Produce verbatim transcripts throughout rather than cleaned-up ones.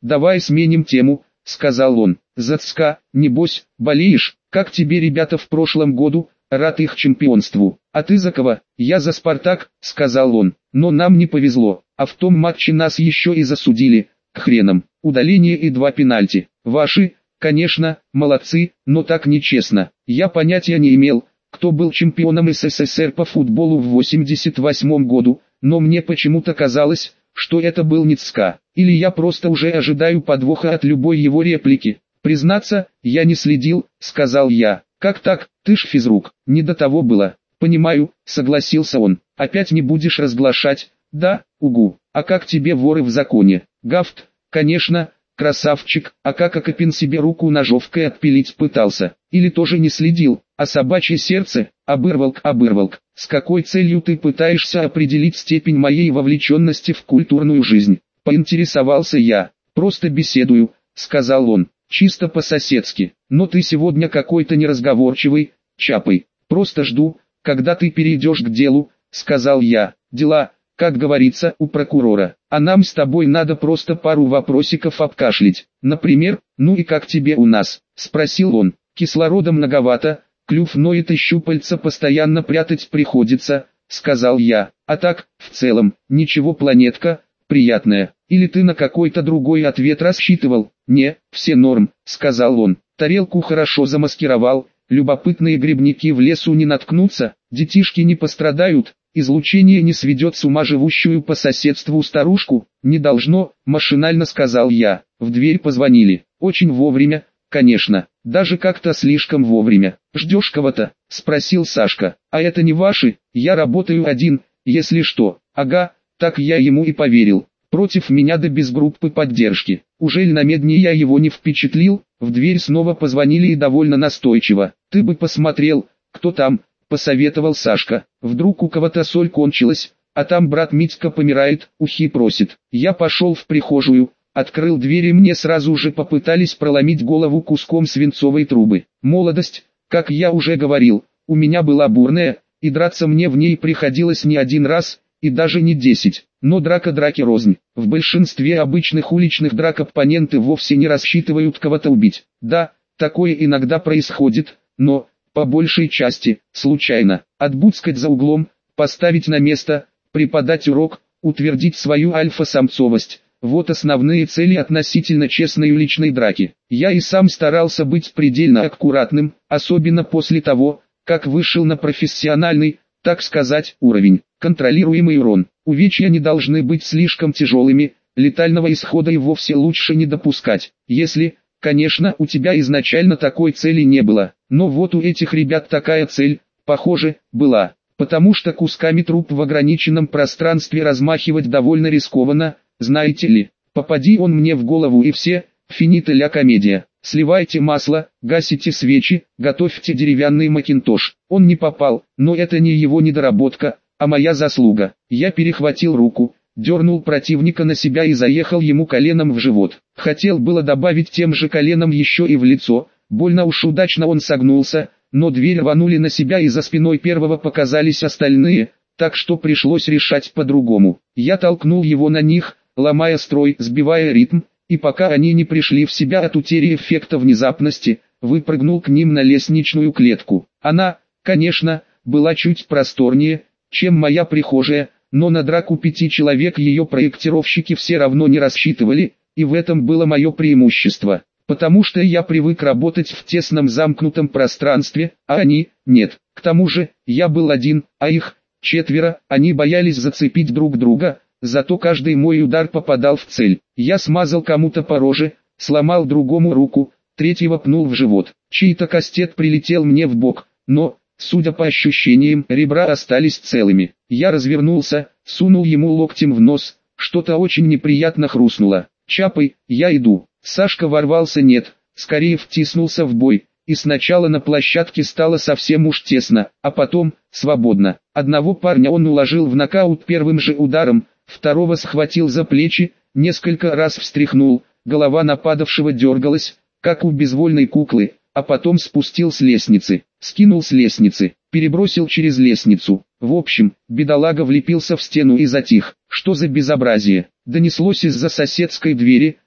давай сменим тему, сказал он. За ЦСКА, небось, болеешь? Как тебе ребята в прошлом году? Рад их чемпионству. А ты за кого? Я за Спартак, сказал он. Но нам не повезло, а в том матче нас еще и засудили. К хренам, удаление и два пенальти. Ваши, конечно, молодцы, но так нечестно. Я понятия не имел, кто был чемпионом СССР по футболу в восемьдесят восьмом году, но мне почему-то казалось, что это был не ЦСКА. Или я просто уже ожидаю подвоха от любой его реплики. Признаться, я не следил, сказал я. Как так, ты ж физрук, не до того было. Понимаю, согласился он. Опять не будешь разглашать? Да, угу. А как тебе воры в законе? Гафт, конечно, красавчик. А как Акопин себе руку ножовкой отпилить пытался? Или тоже не следил? А собачье сердце? Обырвалк, обырвалк. С какой целью ты пытаешься определить степень моей вовлеченности в культурную жизнь? Поинтересовался я. Просто беседую, сказал он. Чисто по-соседски. Но ты сегодня какой-то неразговорчивый, чапай. Просто жду, когда ты перейдешь к делу, сказал я. Дела, как говорится, у прокурора. А нам с тобой надо просто пару вопросиков обкашлять. Например, ну и как тебе у нас? Спросил он. Кислорода многовато, клюв ноет и щупальца постоянно прятать приходится, сказал я. А так, в целом, ничего, планетка, приятная. Или ты на какой-то другой ответ рассчитывал? Не, все норм, сказал он. Тарелку хорошо замаскировал, любопытные грибники в лесу не наткнутся, детишки не пострадают, излучение не сведет с ума живущую по соседству старушку, не должно, машинально сказал я. В дверь позвонили, очень вовремя, конечно, даже как-то слишком вовремя. Ждешь кого-то? Спросил Сашка. А это не ваши, я работаю один, если что. Ага, так я ему и поверил. Против меня да без группы поддержки. Ужель на медне я его не впечатлил? В дверь снова позвонили и довольно настойчиво. Ты бы посмотрел, кто там, посоветовал Сашка. Вдруг у кого-то соль кончилась, а там брат Митька помирает, ухи просит. Я пошел в прихожую, открыл дверь и мне сразу же попытались проломить голову куском свинцовой трубы. Молодость, как я уже говорил, у меня была бурная, и драться мне в ней приходилось не один раз, и даже не десять. Но драка драки рознь. В большинстве обычных уличных драк оппоненты вовсе не рассчитывают кого-то убить. Да, такое иногда происходит, но, по большей части, случайно. Отбудскать за углом, поставить на место, преподать урок, утвердить свою альфа-самцовость. Вот основные цели относительно честной уличной драки. Я и сам старался быть предельно аккуратным, особенно после того, как вышел на профессиональный, так сказать, уровень. Контролируемый урон. Увечья не должны быть слишком тяжелыми, летального исхода и вовсе лучше не допускать. Если, конечно, у тебя изначально такой цели не было. Но вот у этих ребят такая цель, похоже, была. Потому что кусками труп в ограниченном пространстве размахивать довольно рискованно, знаете ли. Попади он мне в голову и все, финита ля комедия. Сливайте масло, гасите свечи, готовьте деревянный макинтош. Он не попал, но это не его недоработка, а моя заслуга. Я перехватил руку, дернул противника на себя и заехал ему коленом в живот. Хотел было добавить тем же коленом еще и в лицо, больно уж удачно он согнулся, но дверь рванули на себя и за спиной первого показались остальные, так что пришлось решать по-другому. Я толкнул его на них, ломая строй, сбивая ритм, и пока они не пришли в себя от утери эффекта внезапности, выпрыгнул к ним на лестничную клетку. Она, конечно, была чуть просторнее, чем моя прихожая, но на драку пяти человек ее проектировщики все равно не рассчитывали, и в этом было мое преимущество, потому что я привык работать в тесном замкнутом пространстве, а они – нет. К тому же, я был один, а их – четверо, они боялись зацепить друг друга, зато каждый мой удар попадал в цель. Я смазал кому-то по роже, сломал другому руку, третьего пнул в живот. Чей-то кастет прилетел мне в бок, но, судя по ощущениям, ребра остались целыми. Я развернулся, сунул ему локтем в нос, что-то очень неприятно хрустнуло. «Чапай, я иду». Сашка ворвался нет, скорее втиснулся в бой, и сначала на площадке стало совсем уж тесно, а потом, свободно. Одного парня он уложил в нокаут первым же ударом, второго схватил за плечи, несколько раз встряхнул, голова нападавшего дергалась, как у безвольной куклы, а потом спустил с лестницы, скинул с лестницы, перебросил через лестницу. В общем, бедолага влепился в стену и затих. Что за безобразие? Донеслось из-за соседской двери,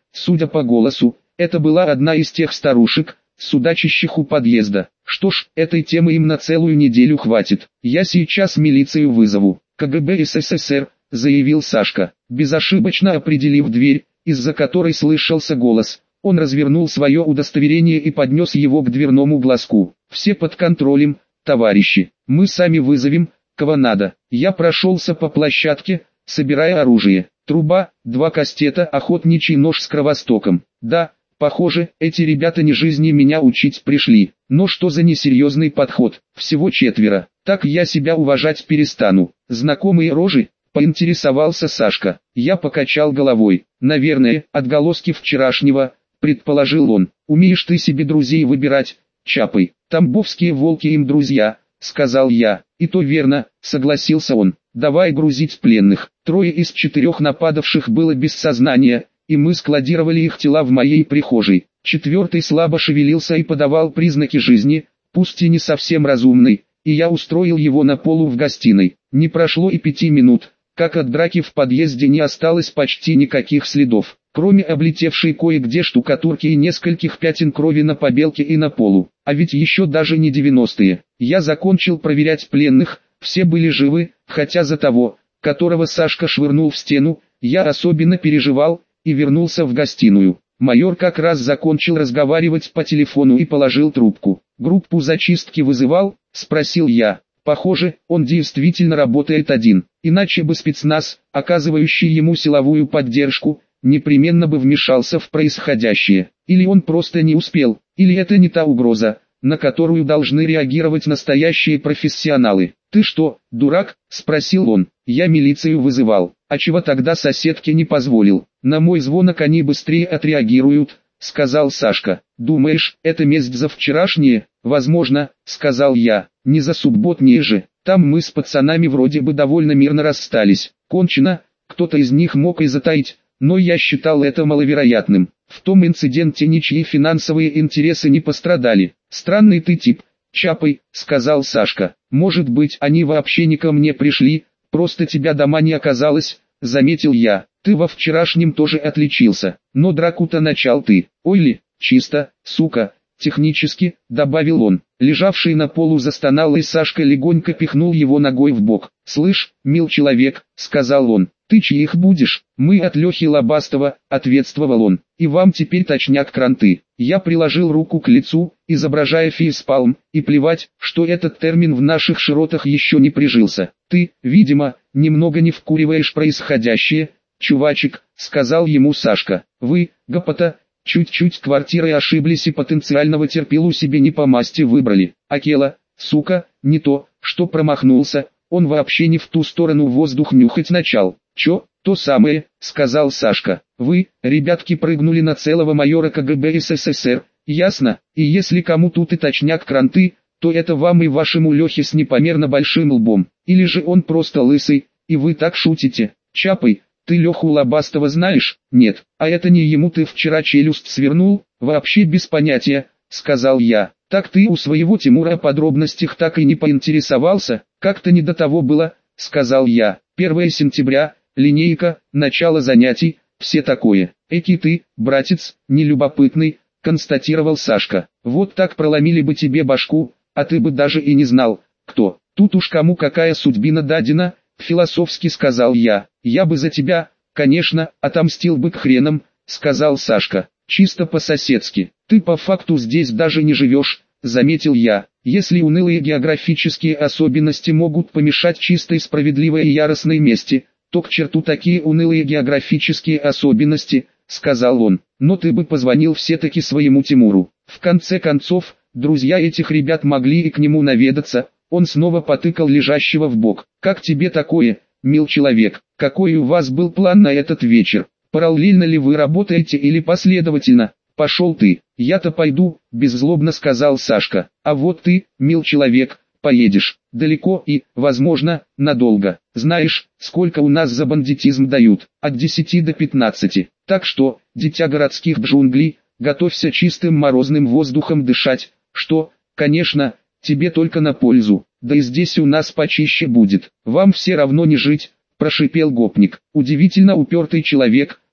Судя по голосу, это была одна из тех старушек, судачащих у подъезда. Что ж, этой темы им на целую неделю хватит. Я сейчас милицию вызову. КГБ СССР, заявил Сашка, безошибочно определив дверь, из-за которой слышался голос. Он развернул свое удостоверение и поднес его к дверному глазку. Все под контролем, товарищи. Мы сами вызовем, кого надо. Я прошелся по площадке, собирая оружие. Труба, два кастета, охотничий нож с кровостоком. Да, похоже, эти ребята не жизни меня учить пришли. Но что за несерьезный подход? Всего четверо. Так я себя уважать перестану. Знакомые рожи? Поинтересовался Сашка. Я покачал головой. Наверное, отголоски вчерашнего, предположил он. Умеешь ты себе друзей выбирать, Чапай. Тамбовские волки им друзья, сказал я. И то верно, согласился он. Давай грузить пленных. Трое из четырех нападавших было без сознания, и мы складировали их тела в моей прихожей. Четвертый слабо шевелился и подавал признаки жизни, пусть и не совсем разумный, и я устроил его на полу в гостиной. Не прошло и пяти минут, как от драки в подъезде не осталось почти никаких следов, кроме облетевшей кое-где штукатурки и нескольких пятен крови на побелке и на полу. А ведь еще даже не девяностые. Я закончил проверять пленных, все были живы, хотя за того, которого Сашка швырнул в стену, я особенно переживал, и вернулся в гостиную. Майор как раз закончил разговаривать по телефону и положил трубку. «Группу зачистки вызывал?» – спросил я. Похоже, он действительно работает один, иначе бы спецназ, оказывающий ему силовую поддержку, непременно бы вмешался в происходящее. Или он просто не успел, или это не та угроза, на которую должны реагировать настоящие профессионалы. «Ты что, дурак?» – спросил он. «Я милицию вызывал. А чего тогда соседке не позволил? На мой звонок они быстрее отреагируют», – сказал Сашка. «Думаешь, это месть за вчерашнее?» «Возможно», – сказал я. «Не за субботнее же. Там мы с пацанами вроде бы довольно мирно расстались. Кончено, кто-то из них мог и затаить, но я считал это маловероятным. В том инциденте ничьи финансовые интересы не пострадали. Странный ты тип, Чапай», — сказал Сашка. «Может быть, они вообще не ко мне пришли, просто тебя дома не оказалось», — заметил я. «Ты во вчерашнем тоже отличился, но драку-то начал ты». «Ой ли, чисто, сука». «Технически», — добавил он. Лежавший на полу застонал, и Сашка легонько пихнул его ногой в бок. «Слышь, мил человек», — сказал он, — «ты чьих будешь?» «Мы от Лехи Лобастова», — ответствовал он. «И вам теперь точняк кранты». Я приложил руку к лицу, изображая фейспалм, и плевать, что этот термин в наших широтах еще не прижился. «Ты, видимо, немного не вкуриваешь происходящее, чувачек», — сказал ему Сашка. «Вы, гопота, чуть-чуть квартирой ошиблись и потенциального терпилу себе не по масти выбрали. Акела, сука, не то, что промахнулся, он вообще не в ту сторону воздух нюхать начал». «Чё, то самое», — сказал Сашка. «Вы, ребятки, прыгнули на целого майора КГБ СССР, ясно? И если кому тут и точняк кранты, то это вам и вашему Лехе с непомерно большим лбом. Или же он просто лысый, и вы так шутите. Чапай, ты Леху Лобастова знаешь?» «Нет, а это не ему ты вчера челюсть свернул?» «Вообще без понятия», — сказал я. «Так ты у своего Тимура о подробностях так и не поинтересовался?» «Как-то не до того было», — сказал я. «первое сентября, линейка, начало занятий, все такое». «Эки ты, братец, нелюбопытный», — констатировал Сашка. «Вот так проломили бы тебе башку, а ты бы даже и не знал, кто. Тут уж кому какая судьбина дадена», — философски сказал я. «Я бы за тебя, конечно, отомстил бы к хренам», — сказал Сашка. «Чисто по-соседски. Ты по факту здесь даже не живешь», — заметил я. «Если унылые географические особенности могут помешать чистой, справедливой и яростной мести, то к черту такие унылые географические особенности», — сказал он. «Но ты бы позвонил все-таки своему Тимуру. В конце концов, друзья этих ребят могли и к нему наведаться». Он снова потыкал лежащего в бок. «Как тебе такое, мил человек? Какой у вас был план на этот вечер? Параллельно ли вы работаете или последовательно?» «Пошел ты, я-то пойду», — беззлобно сказал Сашка. «А вот ты, мил человек, поедешь далеко и, возможно, надолго. Знаешь, сколько у нас за бандитизм дают? От десяти до пятнадцати. Так что, дитя городских джунглей, готовься чистым морозным воздухом дышать, что, конечно, тебе только на пользу. Да и здесь у нас почище будет. Вам все равно не жить», — прошипел гопник. «Удивительно упертый человек»,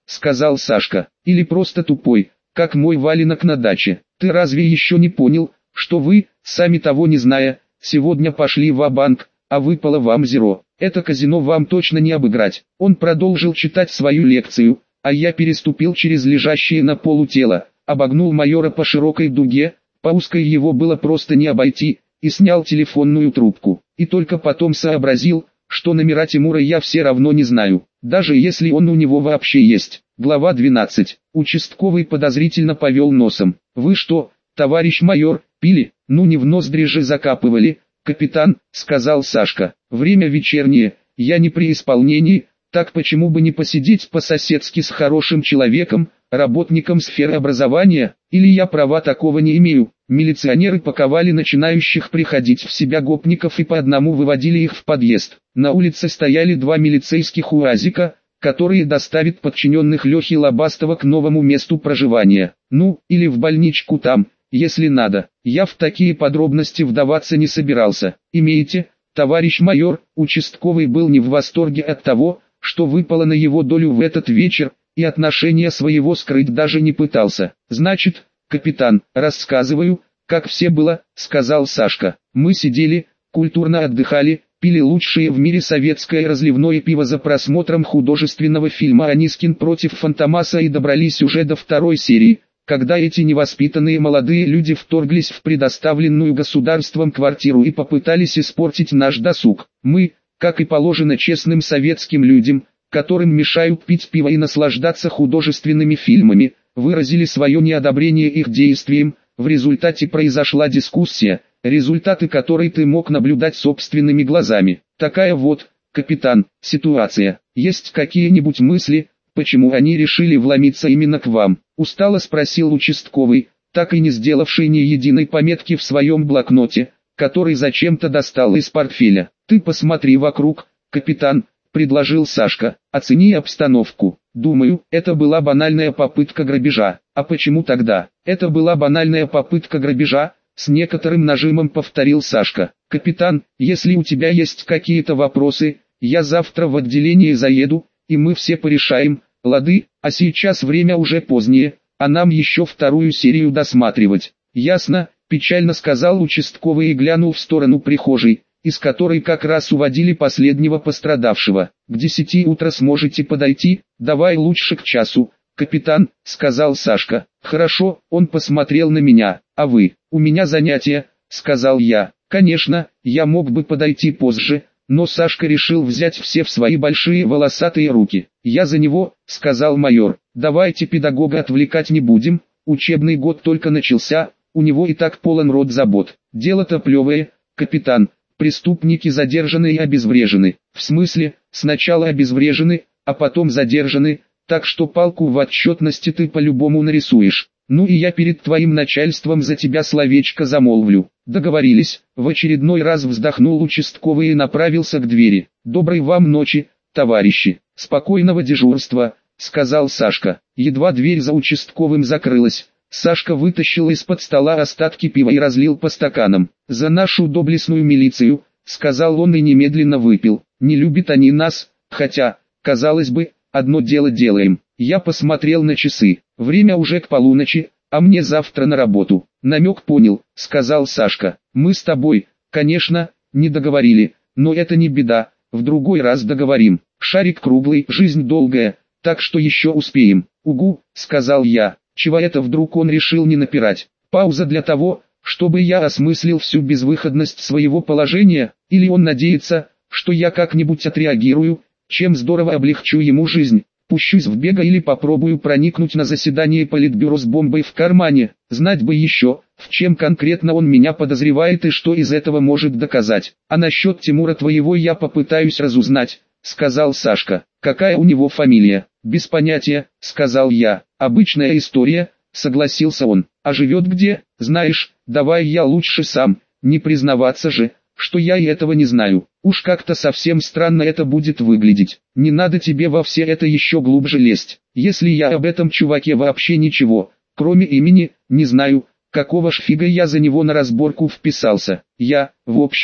сказал Сашка, или просто тупой, как мой валенок на даче. Ты разве еще не понял, что вы, сами того не зная, сегодня пошли ва-банк, а выпало вам зеро? Это казино вам точно не обыграть. Он продолжил читать свою лекцию, а я переступил через лежащее на полу тело, обогнул майора по широкой дуге, по узкой его было просто не обойти, и снял телефонную трубку. И только потом сообразил, что номера Тимура я все равно не знаю, даже если он у него вообще есть. Глава двенадцать. Участковый подозрительно повел носом. Вы что, товарищ майор, пили? Ну не в ноздри же закапывали, капитан, сказал Сашка. Время вечернее, я не при исполнении, так почему бы не посидеть по-соседски с хорошим человеком, работником сферы образования, или я права такого не имею? Милиционеры паковали начинающих приходить в себя гопников и по одному выводили их в подъезд. На улице стояли два милицейских УАЗика, которые доставят подчиненных Лехи Лобастова к новому месту проживания. Ну, или в больничку там, если надо. Я в такие подробности вдаваться не собирался. Имеете, товарищ майор, участковый был не в восторге от того, что выпало на его долю в этот вечер, и отношения своего скрыть даже не пытался. Значит, капитан, рассказываю, как все было, сказал Сашка. Мы сидели, культурно отдыхали, пили лучшее в мире советское разливное пиво за просмотром художественного фильма «Анискин против Фантомаса» и добрались уже до второй серии, когда эти невоспитанные молодые люди вторглись в предоставленную государством квартиру и попытались испортить наш досуг. Мы, как и положено честным советским людям, которым мешают пить пиво и наслаждаться художественными фильмами, выразили свое неодобрение их действиям. В результате произошла дискуссия, результаты которой ты мог наблюдать собственными глазами. Такая вот, капитан, ситуация. Есть какие-нибудь мысли, почему они решили вломиться именно к вам? Устало спросил участковый, так и не сделавший ни единой пометки в своем блокноте, который зачем-то достал из портфеля. Ты посмотри вокруг, капитан, предложил Сашка, оцени обстановку. Думаю, это была банальная попытка грабежа. А почему тогда? Это была банальная попытка грабежа, с некоторым нажимом повторил Сашка. Капитан, если у тебя есть какие-то вопросы, я завтра в отделение заеду, и мы все порешаем, лады, а сейчас время уже позднее, а нам еще вторую серию досматривать. Ясно, печально сказал участковый и глянул в сторону прихожей, из которой как раз уводили последнего пострадавшего. К десяти утра сможете подойти? Давай лучше к часу, капитан, сказал Сашка. Хорошо, он посмотрел на меня. А вы? У меня занятия, сказал я. Конечно, я мог бы подойти позже, но Сашка решил взять все в свои большие волосатые руки. Я за него, сказал майор. Давайте педагога отвлекать не будем, учебный год только начался, у него и так полон рот забот. Дело-то плевое, капитан. Преступники задержаны и обезврежены. В смысле, сначала обезврежены, а потом задержаны, так что палку в отчетности ты по-любому нарисуешь. Ну и я перед твоим начальством за тебя словечко замолвлю. Договорились. В очередной раз вздохнул участковый и направился к двери. Доброй вам ночи, товарищи. Спокойного дежурства, сказал Сашка. Едва дверь за участковым закрылась, Сашка вытащил из-под стола остатки пива и разлил по стаканам. «За нашу доблестную милицию», — сказал он и немедленно выпил. «Не любят они нас, хотя, казалось бы, одно дело делаем». Я посмотрел на часы. Время уже к полуночи, а мне завтра на работу. «Намек понял», — сказал Сашка. «Мы с тобой, конечно, не договорили, но это не беда, в другой раз договорим. Шарик круглый, жизнь долгая, так что еще успеем». «Угу», — сказал я. Чего это вдруг он решил не напирать? Пауза для того, чтобы я осмыслил всю безвыходность своего положения, или он надеется, что я как-нибудь отреагирую, чем здорово облегчу ему жизнь. Пущусь в бега или попробую проникнуть на заседание политбюро с бомбой в кармане. Знать бы еще, в чем конкретно он меня подозревает и что из этого может доказать. А насчет Тимура твоего я попытаюсь разузнать, сказал Сашка. Какая у него фамилия? Без понятия, сказал я. Обычная история, согласился он. А живет где? Знаешь, давай я лучше сам, не признаваться же, что я и этого не знаю. Уж как-то совсем странно это будет выглядеть. Не надо тебе во все это еще глубже лезть. Если я об этом чуваке вообще ничего, кроме имени, не знаю, какого ж фига я за него на разборку вписался. Я, в общем-то,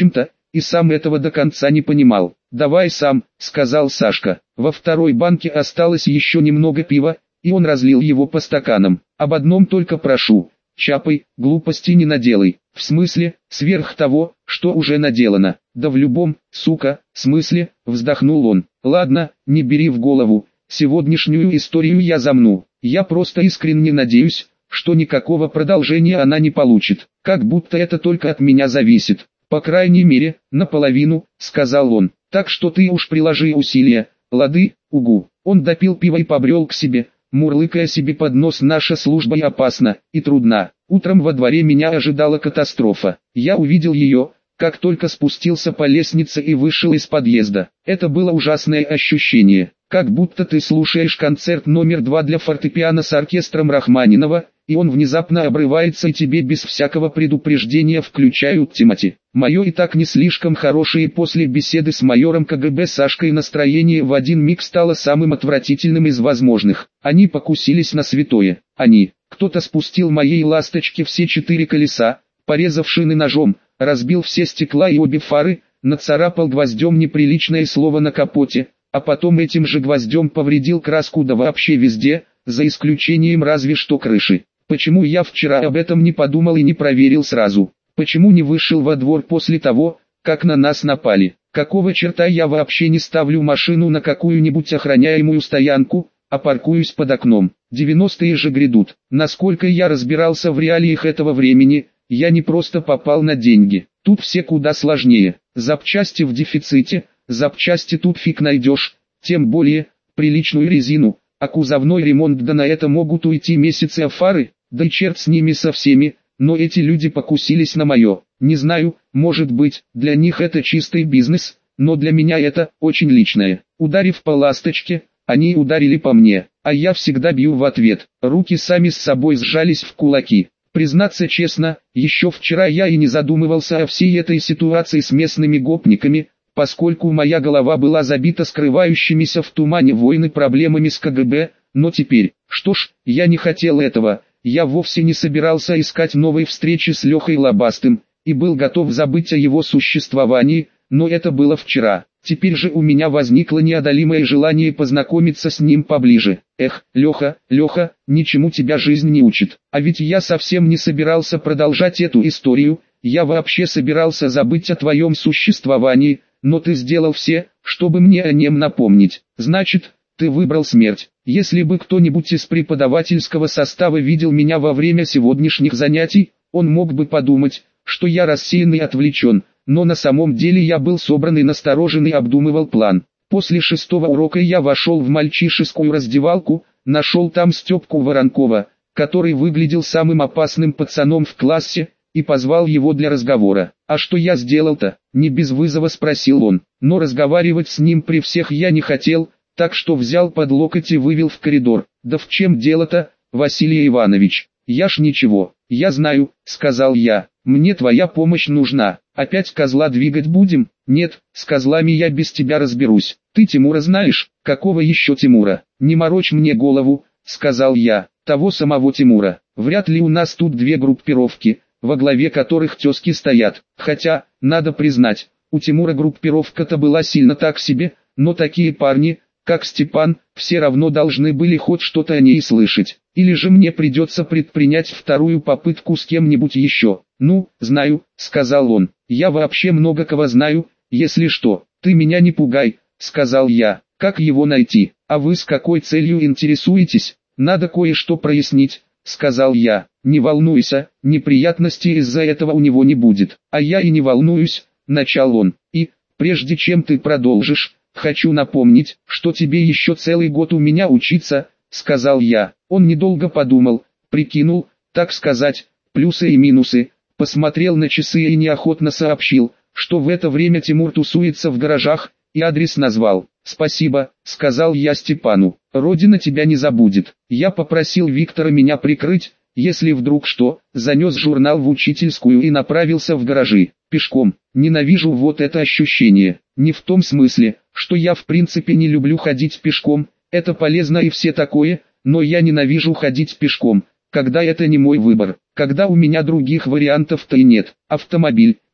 и сам этого до конца не понимал. «Давай сам», — сказал Сашка. Во второй банке осталось еще немного пива, и он разлил его по стаканам. «Об одном только прошу, Чапай, глупости не наделай». «В смысле, сверх того, что уже наделано?» «Да в любом, сука, смысле», — вздохнул он. «Ладно, не бери в голову, сегодняшнюю историю я замну. Я просто искренне надеюсь, что никакого продолжения она не получит, как будто это только от меня зависит. По крайней мере, наполовину», — сказал он. «Так что ты уж приложи усилия, лады, угу». Он допил пиво и побрел к себе, мурлыкая себе под нос: «Наша служба и опасна, и трудна». Утром во дворе меня ожидала катастрофа. Я увидел ее, как только спустился по лестнице и вышел из подъезда. Это было ужасное ощущение, как будто ты слушаешь концерт номер два для фортепиано с оркестром Рахманинова, и он внезапно обрывается и тебе без всякого предупреждения включают Тимати. Мое и так не слишком хорошее после беседы с майором КГБ Сашкой настроение в один миг стало самым отвратительным из возможных. Они покусились на святое. Они. Кто-то спустил моей ласточке все четыре колеса, порезав шины ножом, разбил все стекла и обе фары, нацарапал гвоздем неприличное слово на капоте, а потом этим же гвоздем повредил краску да вообще везде, за исключением разве что крыши. Почему я вчера об этом не подумал и не проверил сразу? Почему не вышел во двор после того, как на нас напали? Какого черта я вообще не ставлю машину на какую-нибудь охраняемую стоянку, а паркуюсь под окном? девяностые же грядут. Насколько я разбирался в реалиях этого времени, я не просто попал на деньги. Тут все куда сложнее. Запчасти в дефиците, запчасти тут фиг найдешь, тем более, приличную резину, а кузовной ремонт, да на это могут уйти месяцы, а фары, да и черт с ними со всеми, но эти люди покусились на мое. Не знаю, может быть, для них это чистый бизнес, но для меня это очень личное. Ударив по ласточке, они ударили по мне, а я всегда бью в ответ. Руки сами с собой сжались в кулаки. Признаться честно, еще вчера я и не задумывался о всей этой ситуации с местными гопниками, поскольку моя голова была забита скрывающимися в тумане войны проблемами с КГБ, но теперь, что ж, я не хотел этого, я вовсе не собирался искать новой встречи с Лехой Лобастым, и был готов забыть о его существовании, но это было вчера. Теперь же у меня возникло неодолимое желание познакомиться с ним поближе. Эх, Леха, Леха, ничему тебя жизнь не учит. А ведь я совсем не собирался продолжать эту историю, я вообще собирался забыть о твоем существовании, но ты сделал все, чтобы мне о нем напомнить. Значит, ты выбрал смерть. Если бы кто-нибудь из преподавательского состава видел меня во время сегодняшних занятий, он мог бы подумать, что я рассеян и отвлечен. Но на самом деле я был собран и насторожен и обдумывал план. После шестого урока я вошел в мальчишескую раздевалку, нашел там Степку Воронкова, который выглядел самым опасным пацаном в классе, и позвал его для разговора. «А что я сделал-то?» — не без вызова спросил он. Но разговаривать с ним при всех я не хотел, так что взял под локоть и вывел в коридор. «Да в чем дело-то, Василий Иванович? Я ж ничего, я знаю», — сказал я. «Мне твоя помощь нужна. Опять козла двигать будем?» «Нет, с козлами я без тебя разберусь. Ты Тимура знаешь?» «Какого еще Тимура?» «Не морочь мне голову», — сказал я. «Того самого Тимура. Вряд ли у нас тут две группировки, во главе которых тезки стоят. Хотя, надо признать, у Тимура группировка-то была сильно так себе, но такие парни, как Степан, все равно должны были хоть что-то о ней слышать. Или же мне придется предпринять вторую попытку с кем-нибудь еще». «Ну, знаю», — сказал он. «Я вообще много кого знаю, если что. Ты меня не пугай», — сказал я. «Как его найти? А вы с какой целью интересуетесь? Надо кое-что прояснить», — сказал я. «Не волнуйся, неприятностей из-за этого у него не будет». «А я и не волнуюсь», — начал он. «И, прежде чем ты продолжишь, хочу напомнить, что тебе еще целый год у меня учиться», — сказал я. Он недолго подумал, прикинул, так сказать, плюсы и минусы, посмотрел на часы и неохотно сообщил, что в это время Тимур тусуется в гаражах, и адрес назвал. «Спасибо», — сказал я Степану, — «Родина тебя не забудет». Я попросил Виктора меня прикрыть, если вдруг что, занес журнал в учительскую и направился в гаражи, пешком. Ненавижу вот это ощущение, не в том смысле, что я в принципе не люблю ходить пешком, это полезно и все такое, но я ненавижу ходить пешком, когда это не мой выбор, когда у меня других вариантов-то и нет. Автомобиль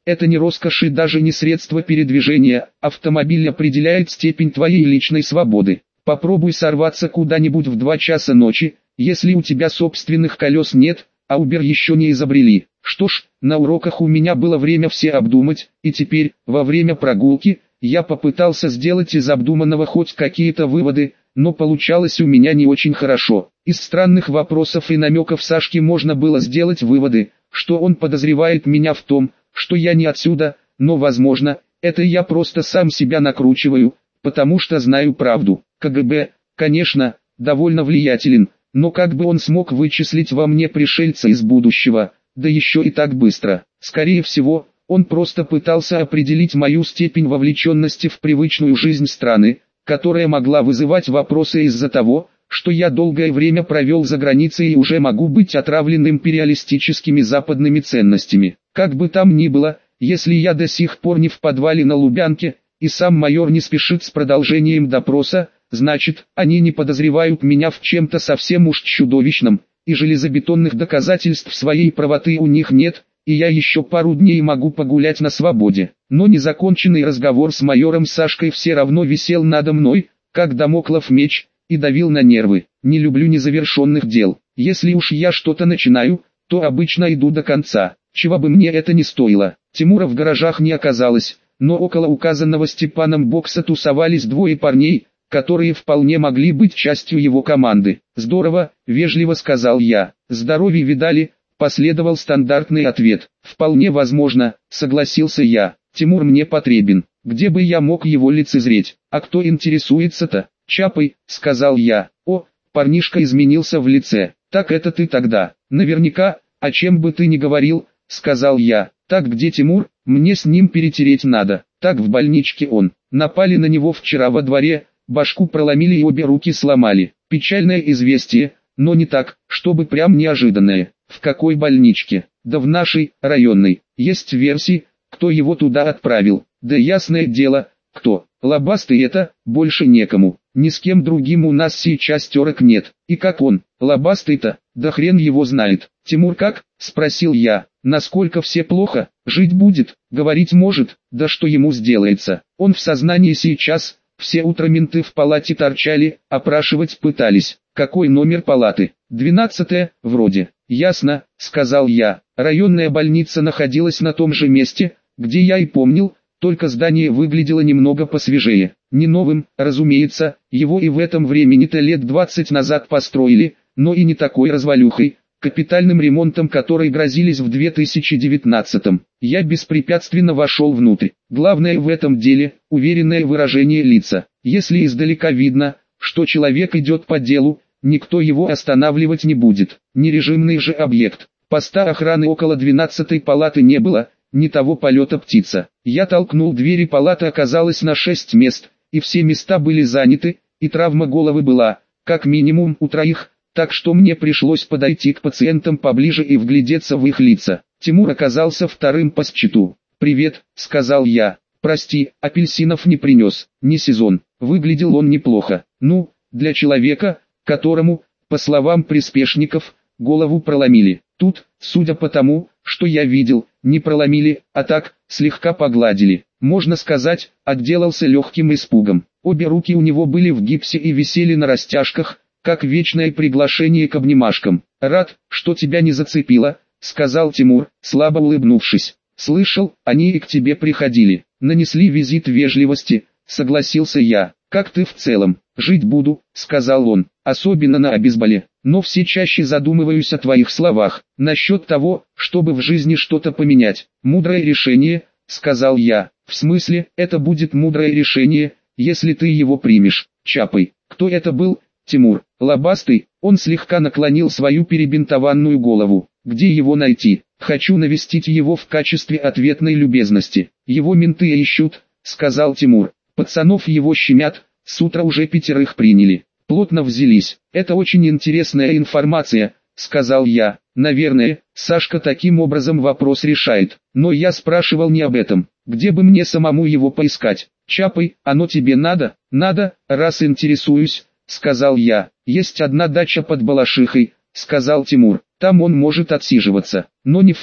это не роскошь и даже не средство передвижения, автомобиль определяет степень твоей личной свободы. Попробуй сорваться куда-нибудь в два часа ночи, если у тебя собственных колес нет, а Uber еще не изобрели. Что ж, на уроках у меня было время все обдумать, и теперь, во время прогулки, я попытался сделать из обдуманного хоть какие-то выводы, но получалось у меня не очень хорошо. Из странных вопросов и намеков Сашки можно было сделать выводы, что он подозревает меня в том, что я не отсюда, но возможно, это я просто сам себя накручиваю, потому что знаю правду. КГБ, конечно, довольно влиятелен, но как бы он смог вычислить во мне пришельца из будущего, да еще и так быстро? Скорее всего, он просто пытался определить мою степень вовлеченности в привычную жизнь страны, которая могла вызывать вопросы из-за того, что я долгое время провел за границей и уже могу быть отравлен империалистическими западными ценностями. Как бы там ни было, если я до сих пор не в подвале на Лубянке, и сам майор не спешит с продолжением допроса, значит, они не подозревают меня в чем-то совсем уж чудовищном, и железобетонных доказательств своей правоты у них нет, и я еще пару дней могу погулять на свободе. Но незаконченный разговор с майором Сашкой все равно висел надо мной, как дамоклов меч, и давил на нервы. Не люблю незавершенных дел. Если уж я что-то начинаю, то обычно иду до конца, чего бы мне это ни стоило. Тимура в гаражах не оказалось, но около указанного Степаном бокса тусовались двое парней, которые вполне могли быть частью его команды. «Здорово», — вежливо сказал я. «Здоровье видали?» — последовал стандартный ответ. «Вполне возможно», — согласился я. «Тимур мне потребен. Где бы я мог его лицезреть? А кто интересуется-то?» «Чапой», — сказал я. «О, парнишка изменился в лице. Так это ты тогда?» «Наверняка, о чем бы ты ни говорил», — сказал я. «Так где Тимур? Мне с ним перетереть надо». «Так в больничке он. Напали на него вчера во дворе, башку проломили и обе руки сломали. Печальное известие, но не так, чтобы прям неожиданное». «В какой больничке?» «Да в нашей, районной. Есть версии, кто его туда отправил». «Да ясное дело, кто. Лобастый это, больше некому. Ни с кем другим у нас сейчас терок нет. И как он, Лобастый-то, да хрен его знает». «Тимур как?» — спросил я. «Насколько все плохо? Жить будет, говорить может, да что ему сделается? Он в сознании сейчас, все утро менты в палате торчали, опрашивать пытались». «Какой номер палаты?» «Двенадцатая, вроде». «Ясно», — сказал я. Районная больница находилась на том же месте, где я и помнил, только здание выглядело немного посвежее. Не новым, разумеется, его и в этом времени-то лет двадцать назад построили, но и не такой развалюхой, капитальным ремонтом которой грозились в две тысячи девятнадцатом. Я беспрепятственно вошел внутрь. Главное в этом деле – уверенное выражение лица. Если издалека видно, что человек идет по делу, никто его останавливать не будет. Нережимный же объект. Поста охраны около двенадцатой палаты не было, ни того полета птица. Я толкнул дверь, и палата оказалась на шесть мест, и все места были заняты, и травма головы была, как минимум, у троих, так что мне пришлось подойти к пациентам поближе и вглядеться в их лица. Тимур оказался вторым по счету. «Привет», — сказал я. «Прости, апельсинов не принес, не сезон». Выглядел он неплохо. Ну, для человека, которому, по словам приспешников, голову проломили. Тут, судя по тому, что я видел, не проломили, а так, слегка погладили. Можно сказать, отделался легким испугом. Обе руки у него были в гипсе и висели на растяжках, как вечное приглашение к обнимашкам. «Рад, что тебя не зацепило», — сказал Тимур, слабо улыбнувшись. «Слышал, они и к тебе приходили. Нанесли визит вежливости», — согласился я. «Как ты в целом?» «Жить буду», — сказал он, — «особенно на обезболе. Но все чаще задумываюсь о твоих словах, насчет того, чтобы в жизни что-то поменять. Мудрое решение», — сказал я. «В смысле, это будет мудрое решение, если ты его примешь, Чапой». «Кто это был?» «Тимур, Лобастый». Он слегка наклонил свою перебинтованную голову. «Где его найти? Хочу навестить его в качестве ответной любезности. Его менты ищут», — сказал Тимур. «Пацанов его щемят, с утра уже пятерых приняли. Плотно взялись. Это очень интересная информация», — сказал я. «Наверное, Сашка таким образом вопрос решает. Но я спрашивал не об этом. Где бы мне самому его поискать? Чапой, оно тебе надо?» «Надо, раз интересуюсь», — сказал я. «Есть одна дача под Балашихой», — сказал Тимур. «Там он может отсиживаться. Но не факт,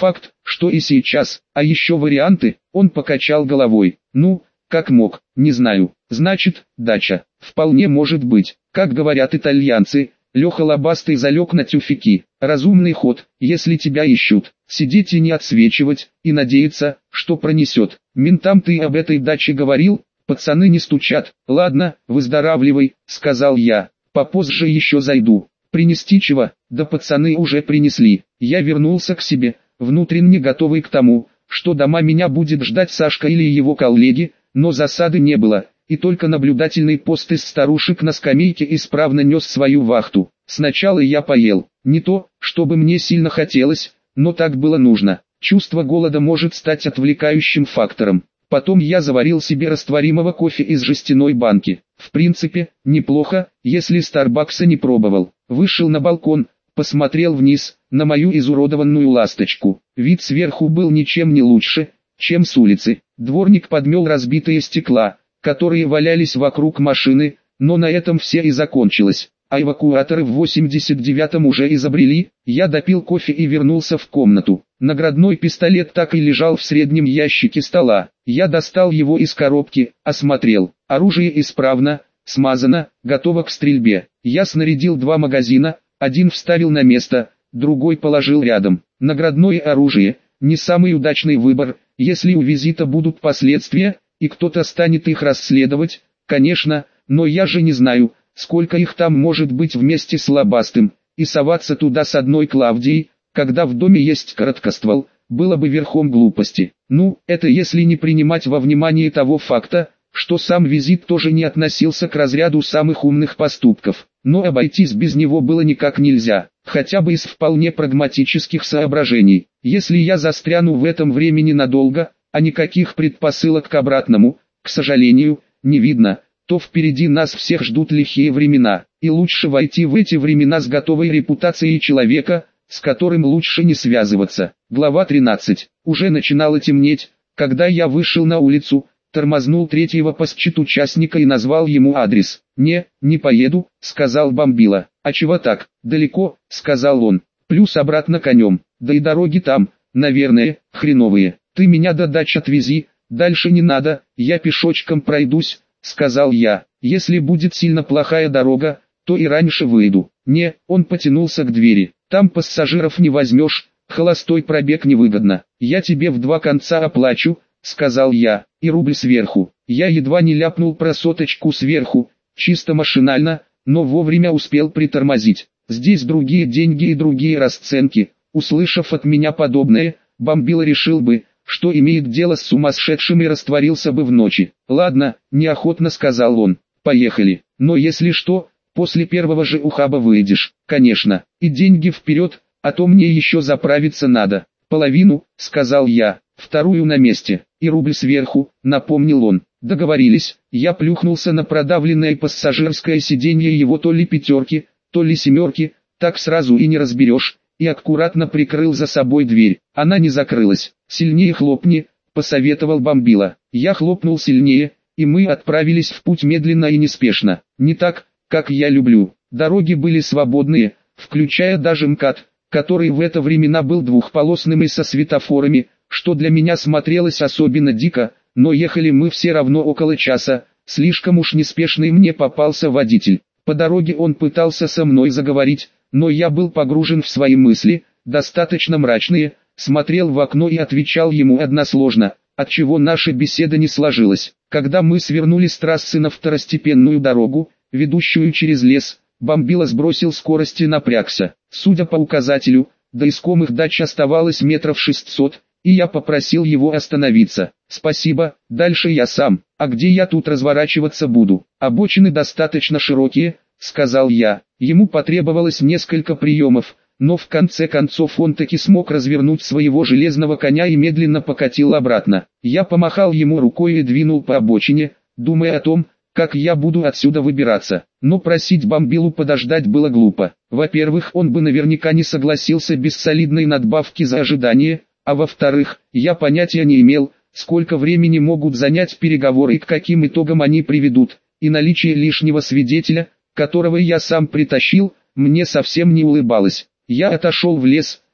что и сейчас. А еще варианты? Он покачал головой. Ну, как мог, не знаю. Значит, дача. Вполне может быть. Как говорят итальянцы, Леха Лобастый залег на тюфяки. Разумный ход, если тебя ищут. Сидеть и не отсвечивать, и надеяться, что пронесет. Ментам ты об этой даче говорил? Пацаны не стучат. Ладно, выздоравливай, сказал я. Попозже еще зайду. Принести чего? Да пацаны уже принесли. Я вернулся к себе, внутренне готовый к тому, что дома меня будет ждать Сашка или его коллеги, но засады не было, и только наблюдательный пост из старушек на скамейке исправно нес свою вахту. Сначала я поел. Не то, чтобы мне сильно хотелось, но так было нужно. Чувство голода может стать отвлекающим фактором. Потом я заварил себе растворимого кофе из жестяной банки. В принципе, неплохо, если Старбакса не пробовал. Вышел на балкон, посмотрел вниз, на мою изуродованную ласточку. Вид сверху был ничем не лучше, чем с улицы. Дворник подмел разбитые стекла, которые валялись вокруг машины, но на этом все и закончилось. А эвакуаторы в восемьдесят девятом уже изобрели. Я допил кофе и вернулся в комнату. Наградной пистолет так и лежал в среднем ящике стола. Я достал его из коробки, осмотрел. Оружие исправно, смазано, готово к стрельбе. Я снарядил два магазина, один вставил на место, другой положил рядом. Наградное оружие – не самый удачный выбор, если у визита будут последствия, и кто-то станет их расследовать, конечно, но я же не знаю, сколько их там может быть вместе с Лобастым, и соваться туда с одной Клавдией, когда в доме есть короткоствол, было бы верхом глупости. Ну, это если не принимать во внимание того факта, что сам визит тоже не относился к разряду самых умных поступков, но обойтись без него было никак нельзя, хотя бы из вполне прагматических соображений. Если я застряну в этом времени надолго, а никаких предпосылок к обратному, к сожалению, не видно, то впереди нас всех ждут лихие времена, и лучше войти в эти времена с готовой репутацией человека, с которым лучше не связываться. Глава тринадцать. Уже начинало темнеть, когда я вышел на улицу, тормознул третьего по счету участника и назвал ему адрес. «Не, не поеду», — сказал Бомбила. «А чего так, далеко», — сказал он. «Плюс обратно конем, да и дороги там, наверное, хреновые. Ты меня до дач отвези, дальше не надо, я пешочком пройдусь», — сказал я. «Если будет сильно плохая дорога, то и раньше выйду». «Не», — он потянулся к двери. «Там пассажиров не возьмешь, холостой пробег невыгодно. Я тебе в два конца оплачу», — сказал я, — «и рубль сверху». Я едва не ляпнул про соточку сверху, чисто машинально, но вовремя успел притормозить. Здесь другие деньги и другие расценки. Услышав от меня подобное, Бомбила решил бы, что имеет дело с сумасшедшим и растворился бы в ночи. «Ладно», — неохотно сказал он, — «поехали. Но если что, после первого же ухаба выйдешь, конечно, и деньги вперед, а то мне еще заправиться надо». «Половину», — сказал я, — «вторую на месте, и рубль сверху», — напомнил он. «Договорились». Я плюхнулся на продавленное пассажирское сиденье его то ли пятерки, то ли семерки, так сразу и не разберешь, и аккуратно прикрыл за собой дверь. Она не закрылась. «Сильнее хлопни», — посоветовал Бомбила. Я хлопнул сильнее, и мы отправились в путь медленно и неспешно. Не так, как я люблю. Дороги были свободные, включая даже МКАД, который в это времена был двухполосным и со светофорами, что для меня смотрелось особенно дико, но ехали мы все равно около часа, слишком уж неспешный мне попался водитель. По дороге он пытался со мной заговорить, но я был погружен в свои мысли, достаточно мрачные, смотрел в окно и отвечал ему односложно, отчего наша беседа не сложилась. Когда мы свернули с трассы на второстепенную дорогу, ведущую через лес, Бомбила сбросил скорость и напрягся. Судя по указателю, до искомых дач оставалось метров шестьсот, и я попросил его остановиться. «Спасибо, дальше я сам, а где я тут разворачиваться буду? Обочины достаточно широкие», — сказал я. Ему потребовалось несколько приемов, но в конце концов он таки смог развернуть своего железного коня и медленно покатил обратно. Я помахал ему рукой и двинул по обочине, думая о том, как я буду отсюда выбираться. Но просить Бомбилу подождать было глупо. Во-первых, он бы наверняка не согласился без солидной надбавки за ожидание, а во-вторых, я понятия не имел, сколько времени могут занять переговоры и к каким итогам они приведут, и наличие лишнего свидетеля, которого я сам притащил, мне совсем не улыбалось. Я отошел в лес,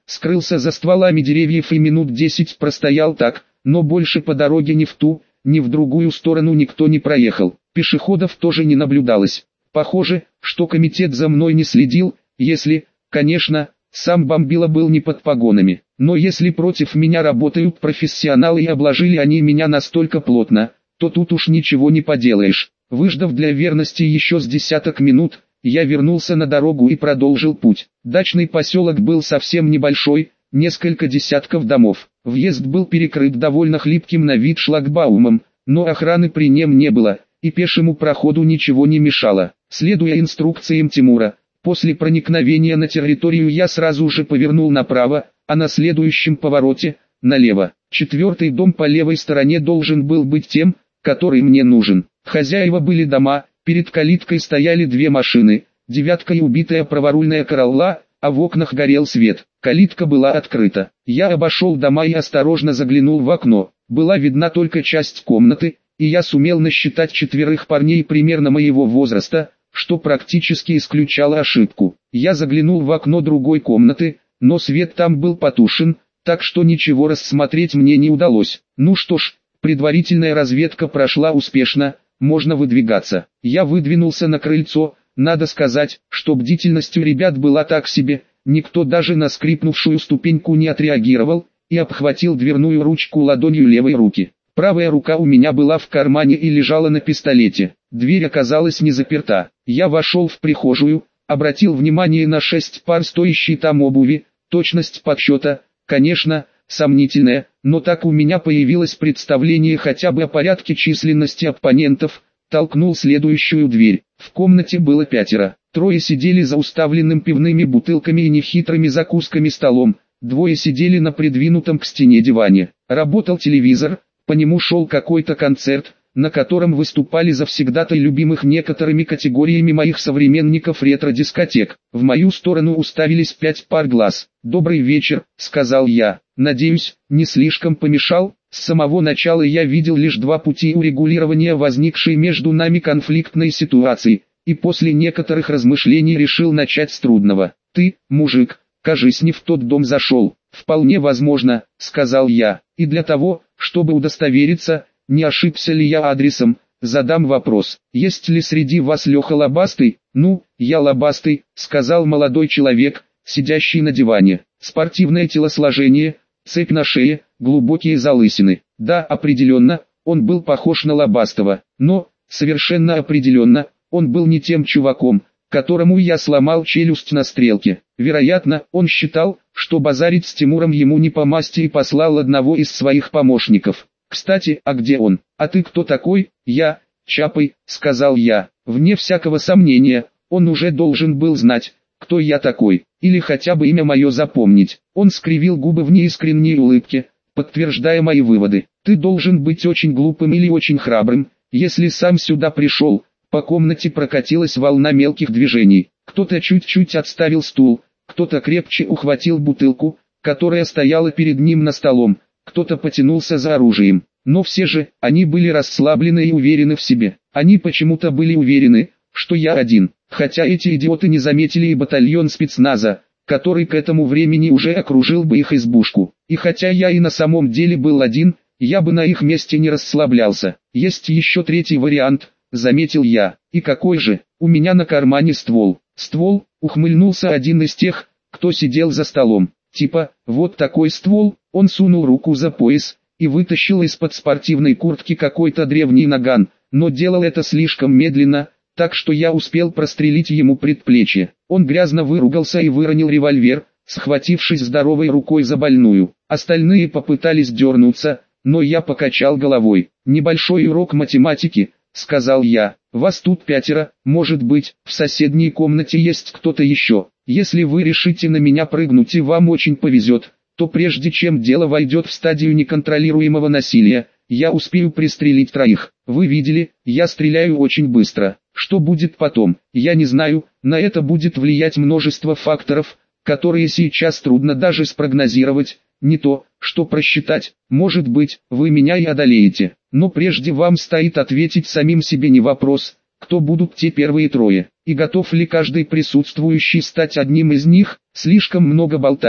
скрылся за стволами деревьев и минут десять простоял так, но больше по дороге ни в ту, ни в другую сторону никто не проехал. Пешеходов тоже не наблюдалось. Похоже, что комитет за мной не следил, если, конечно, сам Бомбила был не под погонами. Но если против меня работают профессионалы и обложили они меня настолько плотно, то тут уж ничего не поделаешь. Выждав для верности еще с десяток минут, я вернулся на дорогу и продолжил путь. Дачный поселок был совсем небольшой, несколько десятков домов. Въезд был перекрыт довольно хлипким на вид шлагбаумом, но охраны при нем не было, и пешему проходу ничего не мешало. Следуя инструкциям Тимура, после проникновения на территорию я сразу же повернул направо, а на следующем повороте – налево. Четвертый дом по левой стороне должен был быть тем, который мне нужен. Хозяева были дома, перед калиткой стояли две машины, девятка и убитая праворульная Королла, а в окнах горел свет. Калитка была открыта. Я обошел дома и осторожно заглянул в окно. Была видна только часть комнаты, и я сумел насчитать четверых парней примерно моего возраста, что практически исключало ошибку. Я заглянул в окно другой комнаты, но свет там был потушен, так что ничего рассмотреть мне не удалось. Ну что ж, предварительная разведка прошла успешно, можно выдвигаться. Я выдвинулся на крыльцо, надо сказать, что бдительность у ребят была так себе, никто даже на скрипнувшую ступеньку не отреагировал, и обхватил дверную ручку ладонью левой руки. Правая рука у меня была в кармане и лежала на пистолете. Дверь оказалась не заперта. Я вошел в прихожую, обратил внимание на шесть пар стоящей там обуви, точность подсчета, конечно, сомнительная, но так у меня появилось представление хотя бы о порядке численности оппонентов. Толкнул следующую дверь. В комнате было пятеро. Трое сидели за уставленным пивными бутылками и нехитрыми закусками столом, двое сидели на придвинутом к стене диване. Работал телевизор, по нему шел какой-то концерт, на котором выступали завсегдатай любимых некоторыми категориями моих современников ретро-дискотек. В мою сторону уставились пять пар глаз. «Добрый вечер», — сказал я. «Надеюсь, не слишком помешал?» С самого начала я видел лишь два пути урегулирования возникшей между нами конфликтной ситуации, и после некоторых размышлений решил начать с трудного. «Ты, мужик, кажись, не в тот дом зашел». «Вполне возможно», — сказал я, — «и для того, чтобы удостовериться, не ошибся ли я адресом, задам вопрос. Есть ли среди вас Леха Лобастый?» «Ну, я Лобастый», — сказал молодой человек, сидящий на диване. «Спортивное телосложение, цепь на шее, глубокие залысины». Да, определенно, он был похож на Лобастого, но, совершенно определенно, он был не тем чуваком, которому я сломал челюсть на стрелке. Вероятно, он считал, что базарить с Тимуром ему не по масти и послал одного из своих помощников. «Кстати, а где он? А ты кто такой?» «Я, Чапай», — сказал я. Вне всякого сомнения, он уже должен был знать, кто я такой, или хотя бы имя мое запомнить. Он скривил губы в неискренней улыбке, подтверждая мои выводы. «Ты должен быть очень глупым или очень храбрым, если сам сюда пришел». По комнате прокатилась волна мелких движений. Кто-то чуть-чуть отставил стул, кто-то крепче ухватил бутылку, которая стояла перед ним на столом, кто-то потянулся за оружием. Но все же, они были расслаблены и уверены в себе. Они почему-то были уверены, что я один. Хотя эти идиоты не заметили и батальон спецназа, который к этому времени уже окружил бы их избушку. И хотя я и на самом деле был один, я бы на их месте не расслаблялся. Есть еще третий вариант, заметил я. И какой же? У меня на кармане ствол. Ствол, ухмыльнулся один из тех, кто сидел за столом. Типа, вот такой ствол. Он сунул руку за пояс и вытащил из-под спортивной куртки какой-то древний наган, но делал это слишком медленно, так что я успел прострелить ему предплечье. Он грязно выругался и выронил револьвер, схватившись здоровой рукой за больную. Остальные попытались дернуться, но я покачал головой. «Небольшой урок математики», — сказал я. «Вас тут пятеро, может быть, в соседней комнате есть кто-то еще. Если вы решите на меня прыгнуть и вам очень повезет, то прежде чем дело войдет в стадию неконтролируемого насилия, я успею пристрелить троих. Вы видели, я стреляю очень быстро. Что будет потом, я не знаю, на это будет влиять множество факторов, которые сейчас трудно даже спрогнозировать, не то, что просчитать. Может быть, вы меня и одолеете, но прежде вам стоит ответить самим себе не вопрос, кто будут те первые трое, и готов ли каждый присутствующий стать одним из них. Слишком много болтаешь,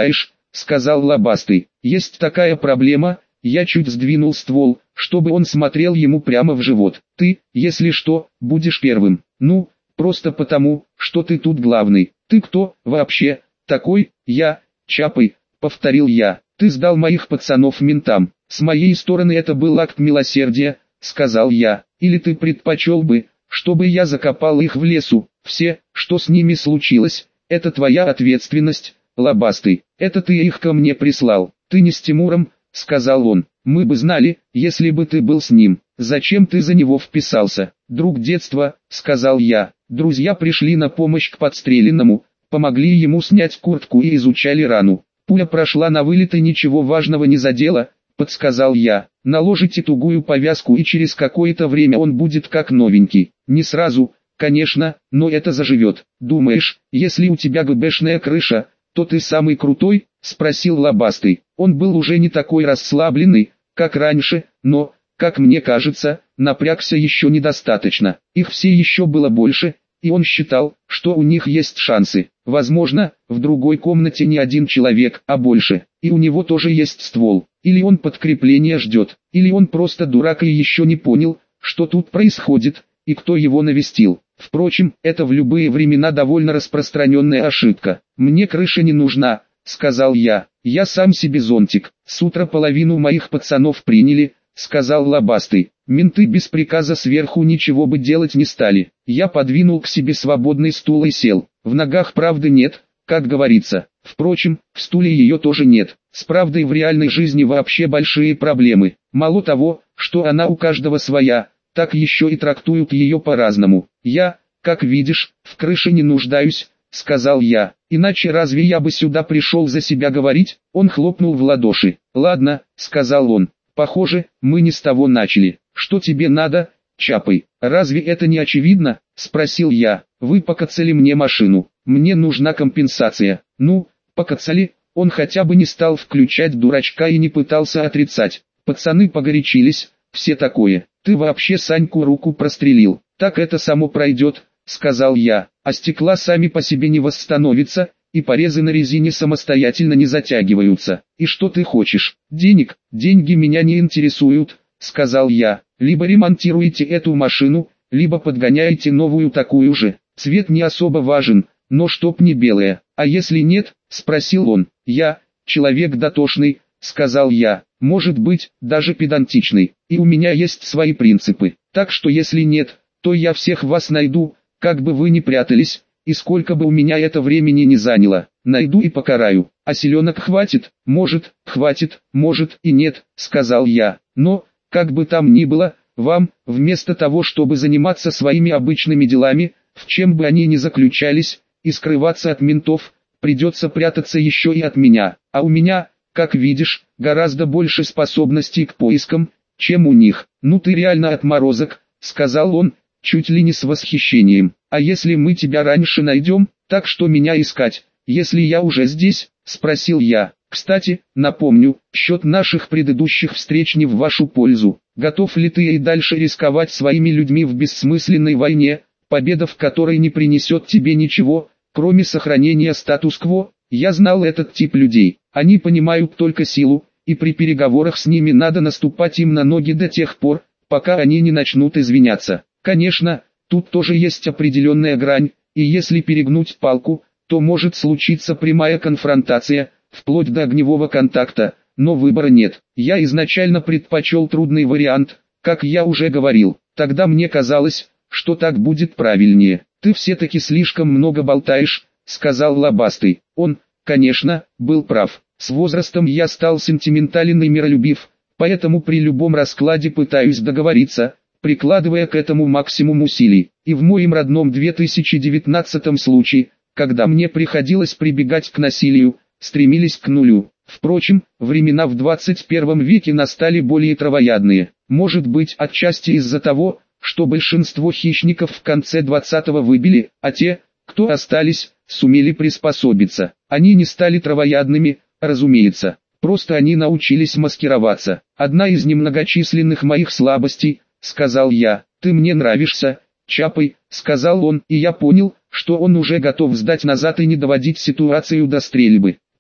сказал Лобастый. Есть такая проблема, я чуть сдвинул ствол, чтобы он смотрел ему прямо в живот. Ты, если что, будешь первым. Ну, просто потому, что ты тут главный. Ты кто, вообще, такой? Я, Чапай, повторил я. Ты сдал моих пацанов ментам. С моей стороны это был акт милосердия, сказал я. Или ты предпочел бы, чтобы я закопал их в лесу? Все, что с ними случилось, это твоя ответственность, Лобастый. Это ты их ко мне прислал. Ты не с Тимуром, сказал он. Мы бы знали, если бы ты был с ним. Зачем ты за него вписался? Друг детства, сказал я. Друзья пришли на помощь к подстреленному, помогли ему снять куртку и изучали рану. Пуля прошла на вылет и ничего важного не задела, подсказал я. Наложите тугую повязку и через какое-то время он будет как новенький. Не сразу, конечно, но это заживет. Думаешь, если у тебя ГБшная крыша, то ты самый крутой? Спросил Лобастый. Он был уже не такой расслабленный, как раньше, но, как мне кажется, напрягся еще недостаточно. Их все еще было больше, и он считал, что у них есть шансы. Возможно, в другой комнате не один человек, а больше, и у него тоже есть ствол. Или он подкрепление ждет, или он просто дурак и еще не понял, что тут происходит, и кто его навестил. Впрочем, это в любые времена довольно распространенная ошибка. «Мне крыша не нужна», — сказал я. «Я сам себе зонтик. С утра половину моих пацанов приняли», — сказал Лобастый. «Менты без приказа сверху ничего бы делать не стали». Я подвинул к себе свободный стул и сел. В ногах правды нет, как говорится. Впрочем, в стуле ее тоже нет. С правдой в реальной жизни вообще большие проблемы. Мало того, что она у каждого своя, так еще и трактуют ее по-разному. «Я, как видишь, в крыше не нуждаюсь», — сказал я. «Иначе разве я бы сюда пришел за себя говорить?» Он хлопнул в ладоши. «Ладно», — сказал он. «Похоже, мы не с того начали. Что тебе надо, Чапай? Разве это не очевидно?» — спросил я. «Вы покоцали мне машину. Мне нужна компенсация». «Ну, покоцали?» Он хотя бы не стал включать дурачка и не пытался отрицать. Пацаны погорячились, все такое. «Ты вообще Саньку руку прострелил». «Так это само пройдет», — сказал я. «А стекла сами по себе не восстановятся, и порезы на резине самостоятельно не затягиваются. И что ты хочешь? Денег? Деньги меня не интересуют», — сказал я. «Либо ремонтируете эту машину, либо подгоняете новую такую же. Цвет не особо важен, но чтоб не белая. А если нет?» — спросил он. «Я, человек дотошный», — сказал я. «Может быть, даже педантичный, и у меня есть свои принципы. Так что если нет, то я всех вас найду, как бы вы ни прятались, и сколько бы у меня это времени не заняло. Найду и покараю. А селенок хватит?» «Может, хватит, может и нет», — сказал я. «Но, как бы там ни было, вам, вместо того чтобы заниматься своими обычными делами, в чем бы они ни заключались, и скрываться от ментов, придется прятаться еще и от меня. А у меня, как видишь, гораздо больше способностей к поискам, чем у них». «Ну ты реально отморозок», — сказал он, чуть ли не с восхищением. «А если мы тебя раньше найдем, так что меня искать, если я уже здесь?» — спросил я. «Кстати, напомню, счет наших предыдущих встреч не в вашу пользу. Готов ли ты и дальше рисковать своими людьми в бессмысленной войне, победа в которой не принесет тебе ничего, кроме сохранения статус-кво?» Я знал этот тип людей. Они понимают только силу, и при переговорах с ними надо наступать им на ноги до тех пор, пока они не начнут извиняться. Конечно, тут тоже есть определенная грань, и если перегнуть палку, то может случиться прямая конфронтация, вплоть до огневого контакта, но выбора нет. Я изначально предпочел трудный вариант, как я уже говорил. Тогда мне казалось, что так будет правильнее. «Ты все-таки слишком много болтаешь», — сказал Лобастый. Он, конечно, был прав. С возрастом я стал сентиментален и миролюбив, поэтому при любом раскладе пытаюсь договориться, прикладывая к этому максимум усилий. И в моем родном две тысячи девятнадцатом случае, когда мне приходилось прибегать к насилию, стремились к нулю. Впрочем, времена в двадцать первом веке настали более травоядные. Может быть, отчасти из-за того, что большинство хищников в конце двадцатого выбили, а те, кто остались, сумели приспособиться. Они не стали травоядными, разумеется, просто они научились маскироваться. «Одна из немногочисленных моих слабостей», — сказал я. «Ты мне нравишься, Чапай», — сказал он, и я понял, что он уже готов сдать назад и не доводить ситуацию до стрельбы.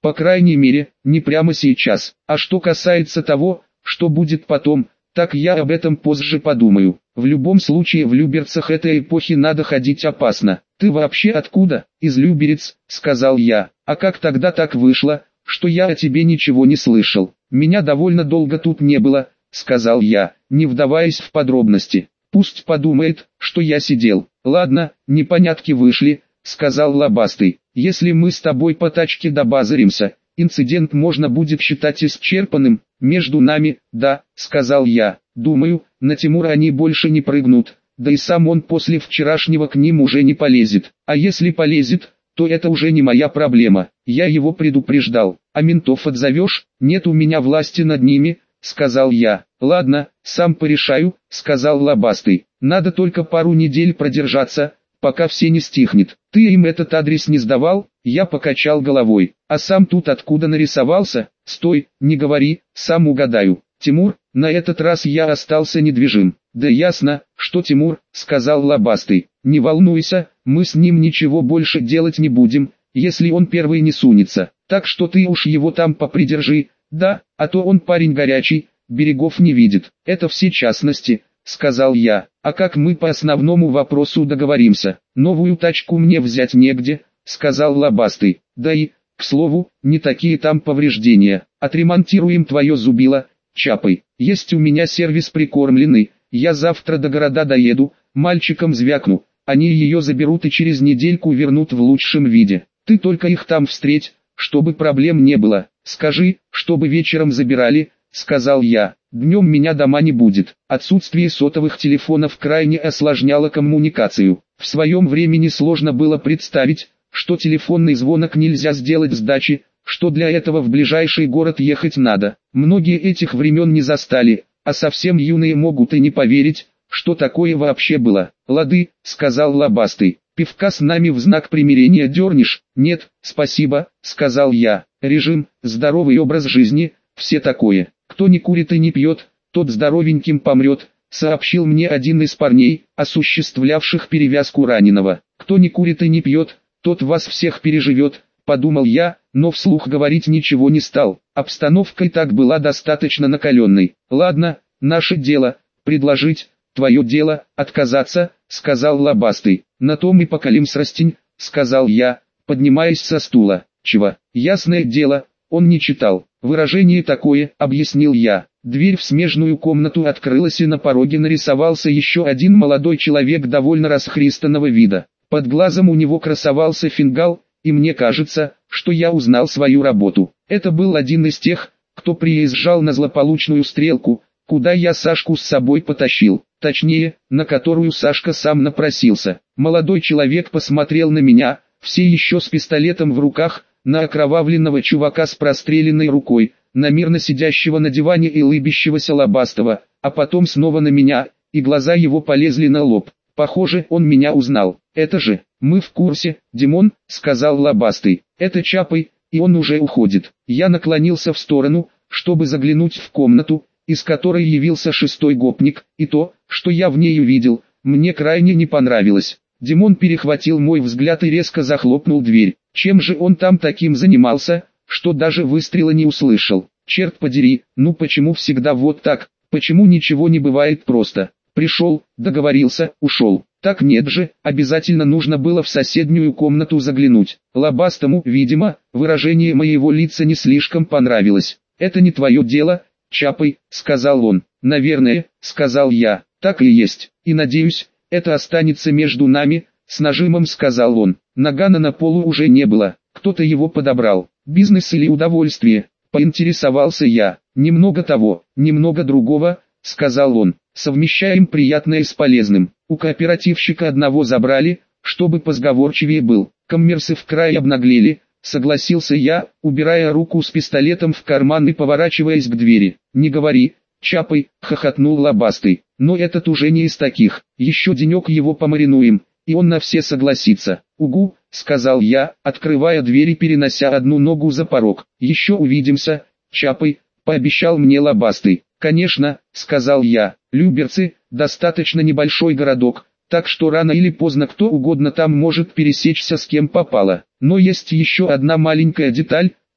По крайней мере, не прямо сейчас. А что касается того, что будет потом, так я об этом позже подумаю. В любом случае в Люберцах этой эпохи надо ходить опасно. Ты вообще откуда? Из Люберец, сказал я. А как тогда так вышло, что я о тебе ничего не слышал? Меня довольно долго тут не было, сказал я, не вдаваясь в подробности. Пусть подумает, что я сидел. Ладно, непонятки вышли, сказал Лобастый. Если мы с тобой по тачке добазаримся, инцидент можно будет считать исчерпанным. Между нами, да, сказал я. Думаю, на Тимура они больше не прыгнут, да и сам он после вчерашнего к ним уже не полезет. А если полезет, то это уже не моя проблема. Я его предупреждал. А ментов отзовешь? Нет у меня власти над ними, сказал я. Ладно, сам порешаю, сказал Лобастый. Надо только пару недель продержаться, пока все не стихнет. Ты им этот адрес не сдавал? Я покачал головой. А сам тут откуда нарисовался? Стой, не говори, сам угадаю. Тимур, на этот раз я остался недвижим. Да ясно, что Тимур, сказал Лобастый. Не волнуйся, мы с ним ничего больше делать не будем, если он первый не сунется. Так что ты уж его там попридержи, да, а то он парень горячий, берегов не видит. Это все частности, сказал я. А как мы по основному вопросу договоримся? Новую тачку мне взять негде, сказал Лобастый. Да и, к слову, не такие там повреждения. Отремонтируем твое зубило, Чапай. Есть у меня сервис прикормленный, я завтра до города доеду, мальчикам звякну, они ее заберут и через недельку вернут в лучшем виде. Ты только их там встреть, чтобы проблем не было. Скажи, чтобы вечером забирали, сказал я. Днем меня дома не будет. Отсутствие сотовых телефонов крайне осложняло коммуникацию. В своем времени сложно было представить, что телефонный звонок нельзя сделать с дачи, что для этого в ближайший город ехать надо. Многие этих времен не застали, а совсем юные могут и не поверить, что такое вообще было. «Лады», — сказал Лобастый, — «пивка с нами в знак примирения дернешь?» «Нет, спасибо», — сказал я. «Режим, здоровый образ жизни, все такое. Кто не курит и не пьет, тот здоровеньким помрет», — сообщил мне один из парней, осуществлявших перевязку раненого. «Кто не курит и не пьет, тот вас всех переживет», — подумал я, но вслух говорить ничего не стал. Обстановка и так была достаточно накаленной. «Ладно, наше дело, предложить, твое дело, отказаться», — сказал Лобастый. «На том и покалим срастень», — сказал я, поднимаясь со стула. «Чего? Ясное дело, он не читал. Выражение такое», — объяснил я. Дверь в смежную комнату открылась, и на пороге нарисовался еще один молодой человек довольно расхристанного вида. Под глазом у него красовался фингал, и мне кажется, что я узнал свою работу. Это был один из тех, кто приезжал на злополучную стрелку, куда я Сашку с собой потащил, точнее, на которую Сашка сам напросился. Молодой человек посмотрел на меня, все еще с пистолетом в руках, на окровавленного чувака с простреленной рукой, на мирно сидящего на диване и лыбящегося Лобастого, а потом снова на меня, и глаза его полезли на лоб. Похоже, он меня узнал. «Это же, мы в курсе, Димон», — сказал Лобастый. «Это Чапай, и он уже уходит». Я наклонился в сторону, чтобы заглянуть в комнату, из которой явился шестой гопник, и то, что я в ней увидел, мне крайне не понравилось. Димон перехватил мой взгляд и резко захлопнул дверь. Чем же он там таким занимался, что даже выстрела не услышал? Черт подери, ну почему всегда вот так, почему ничего не бывает просто? Пришел, договорился, ушел. Так нет же, обязательно нужно было в соседнюю комнату заглянуть. Лобастому, видимо, выражение моего лица не слишком понравилось. «Это не твое дело, Чапай», — сказал он. «Наверное», — сказал я. «Так и есть. И надеюсь, это останется между нами», — с нажимом сказал он. Нагана на полу уже не было. Кто-то его подобрал. «Бизнес или удовольствие?» — поинтересовался я. «Немного того, немного другого», — сказал он. «Совмещаем приятное с полезным. У кооперативщика одного забрали, чтобы позговорчивее был. Коммерсы в край обнаглели», — согласился я, убирая руку с пистолетом в карман и поворачиваясь к двери. «Не говори, Чапай», — хохотнул Лобастый. «Но этот уже не из таких. Еще денек его помаринуем, и он на все согласится». «Угу», — сказал я, открывая дверь и перенося одну ногу за порог. «Еще увидимся, Чапай», — пообещал мне Лобастый. «Конечно», — сказал я, — «Люберцы — достаточно небольшой городок, так что рано или поздно кто угодно там может пересечься с кем попало. Но есть еще одна маленькая деталь,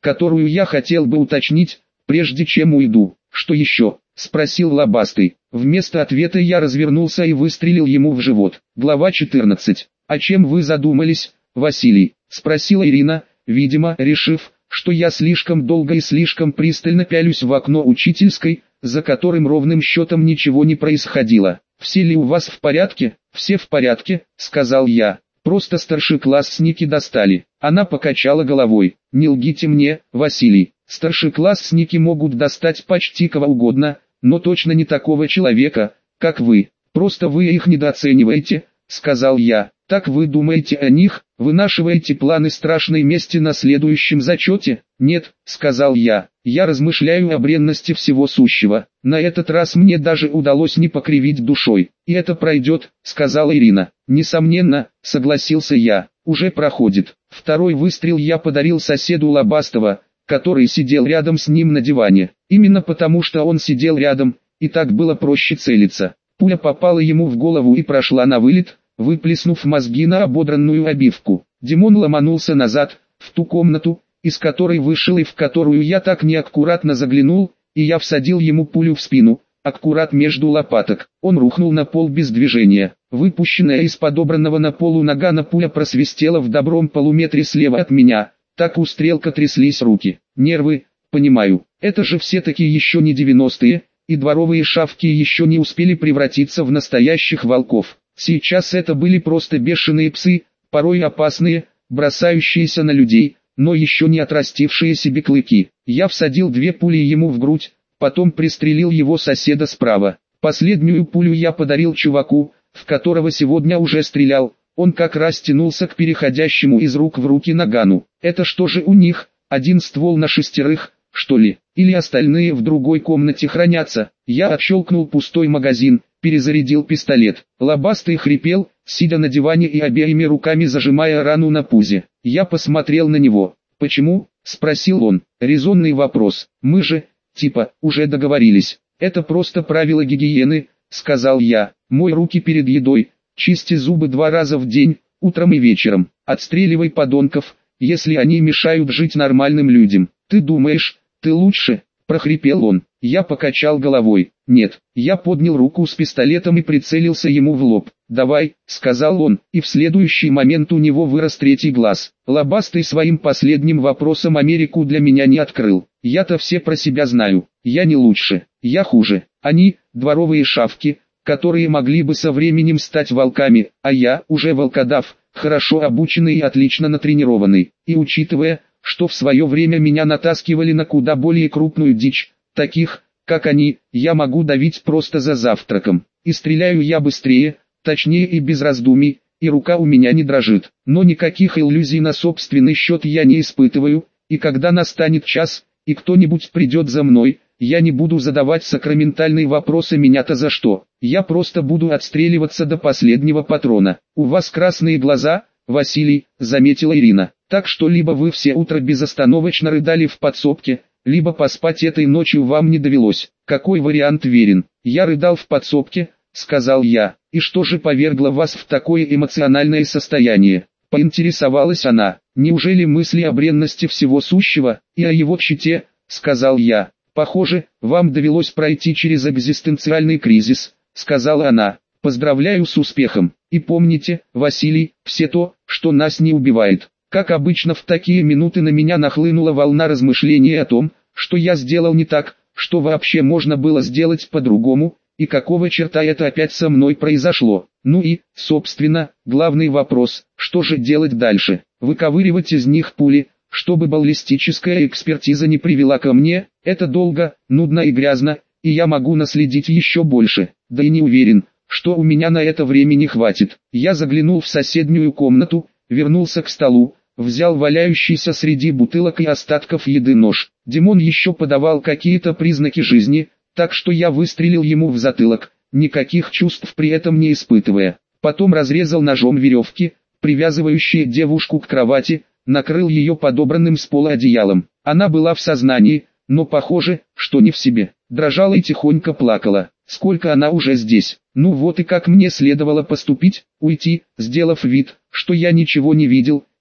которую я хотел бы уточнить, прежде чем уйду. «Что еще?» – спросил Лобастый. Вместо ответа я развернулся и выстрелил ему в живот. Глава четырнадцать. «О чем вы задумались, Василий?» – спросила Ирина, видимо, решив, что я слишком долго и слишком пристально пялюсь в окно учительской, за которым ровным счетом ничего не происходило. «Все ли у вас в порядке?» «Все в порядке», — сказал я. «Просто старшеклассники достали». Она покачала головой. «Не лгите мне, Василий. Старшеклассники могут достать почти кого угодно, но точно не такого человека, как вы. Просто вы их недооцениваете», — сказал я. «Так вы думаете о них, вынашиваете планы страшной мести на следующем зачете?» «Нет», — сказал я, — «я размышляю о бренности всего сущего. На этот раз мне даже удалось не покривить душой. И это пройдет», — сказала Ирина. «Несомненно», — согласился я, — «уже проходит». Второй выстрел я подарил соседу Лобастова, который сидел рядом с ним на диване. Именно потому, что он сидел рядом, и так было проще целиться. Пуля попала ему в голову и прошла на вылет, выплеснув мозги на ободранную обивку. Димон ломанулся назад, в ту комнату, из которой вышел и в которую я так неаккуратно заглянул, и я всадил ему пулю в спину, аккурат между лопаток. Он рухнул на пол без движения. Выпущенная из подобранного на полу нагана пуля просвистела в добром полуметре слева от меня, так у стрелка тряслись руки. Нервы, понимаю, это же все-таки еще не девяностые, и дворовые шавки еще не успели превратиться в настоящих волков. Сейчас это были просто бешеные псы, порой опасные, бросающиеся на людей, но еще не отрастившие себе клыки. Я всадил две пули ему в грудь, потом пристрелил его соседа справа. Последнюю пулю я подарил чуваку, в которого сегодня уже стрелял. Он как раз тянулся к переходящему из рук в руки нагану. Это что же у них, один ствол на шестерых, что ли? Или остальные в другой комнате хранятся? Я отщелкнул пустой магазин, перезарядил пистолет. Лобастый хрипел, сидя на диване и обеими руками зажимая рану на пузе. Я посмотрел на него. «Почему?» – спросил он. «Резонный вопрос. Мы же, типа, уже договорились. Это просто правило гигиены», – сказал я. «Мой руки перед едой, чисти зубы два раза в день, утром и вечером. Отстреливай подонков, если они мешают жить нормальным людям. Ты думаешь, ты лучше?» – прохрипел он. Я покачал головой. «Нет». Я поднял руку с пистолетом и прицелился ему в лоб. «Давай», — сказал он, и в следующий момент у него вырос третий глаз. Лобастый своим последним вопросом Америку для меня не открыл. Я-то все про себя знаю. Я не лучше. Я хуже. Они — дворовые шавки, которые могли бы со временем стать волками, а я уже волкодав, хорошо обученный и отлично натренированный. И учитывая, что в свое время меня натаскивали на куда более крупную дичь, таких, как они, я могу давить просто за завтраком. И стреляю я быстрее, точнее и без раздумий, и рука у меня не дрожит. Но никаких иллюзий на собственный счет я не испытываю, и когда настанет час, и кто-нибудь придет за мной, я не буду задавать сакраментальные вопросы «меня-то за что?». Я просто буду отстреливаться до последнего патрона. «У вас красные глаза, Василий», — заметила Ирина. «Так что либо вы все утро безостановочно рыдали в подсобке, либо поспать этой ночью вам не довелось. Какой вариант верен?» «Я рыдал в подсобке», — сказал я. «И что же повергло вас в такое эмоциональное состояние?» Поинтересовалась она. «Неужели мысли о бренности всего сущего, и о его щите?» — сказал я. «Похоже, вам довелось пройти через экзистенциальный кризис», — сказала она. «Поздравляю с успехом. И помните, Василий, все то, что нас не убивает». Как обычно в такие минуты на меня нахлынула волна размышлений о том, что я сделал не так, что вообще можно было сделать по-другому, и какого черта это опять со мной произошло. Ну и, собственно, главный вопрос, что же делать дальше? Выковыривать из них пули, чтобы баллистическая экспертиза не привела ко мне, это долго, нудно и грязно, и я могу наследить еще больше, да и не уверен, что у меня на это времени хватит. Я заглянул в соседнюю комнату, вернулся к столу, взял валяющийся среди бутылок и остатков еды нож. Димон еще подавал какие-то признаки жизни, так что я выстрелил ему в затылок, никаких чувств при этом не испытывая. Потом разрезал ножом веревки, привязывающие девушку к кровати, накрыл ее подобранным с пола одеялом. Она была в сознании, но похоже, что не в себе. Дрожала и тихонько плакала. Сколько она уже здесь? Ну вот и как мне следовало поступить, уйти, сделав вид, что я ничего не видел,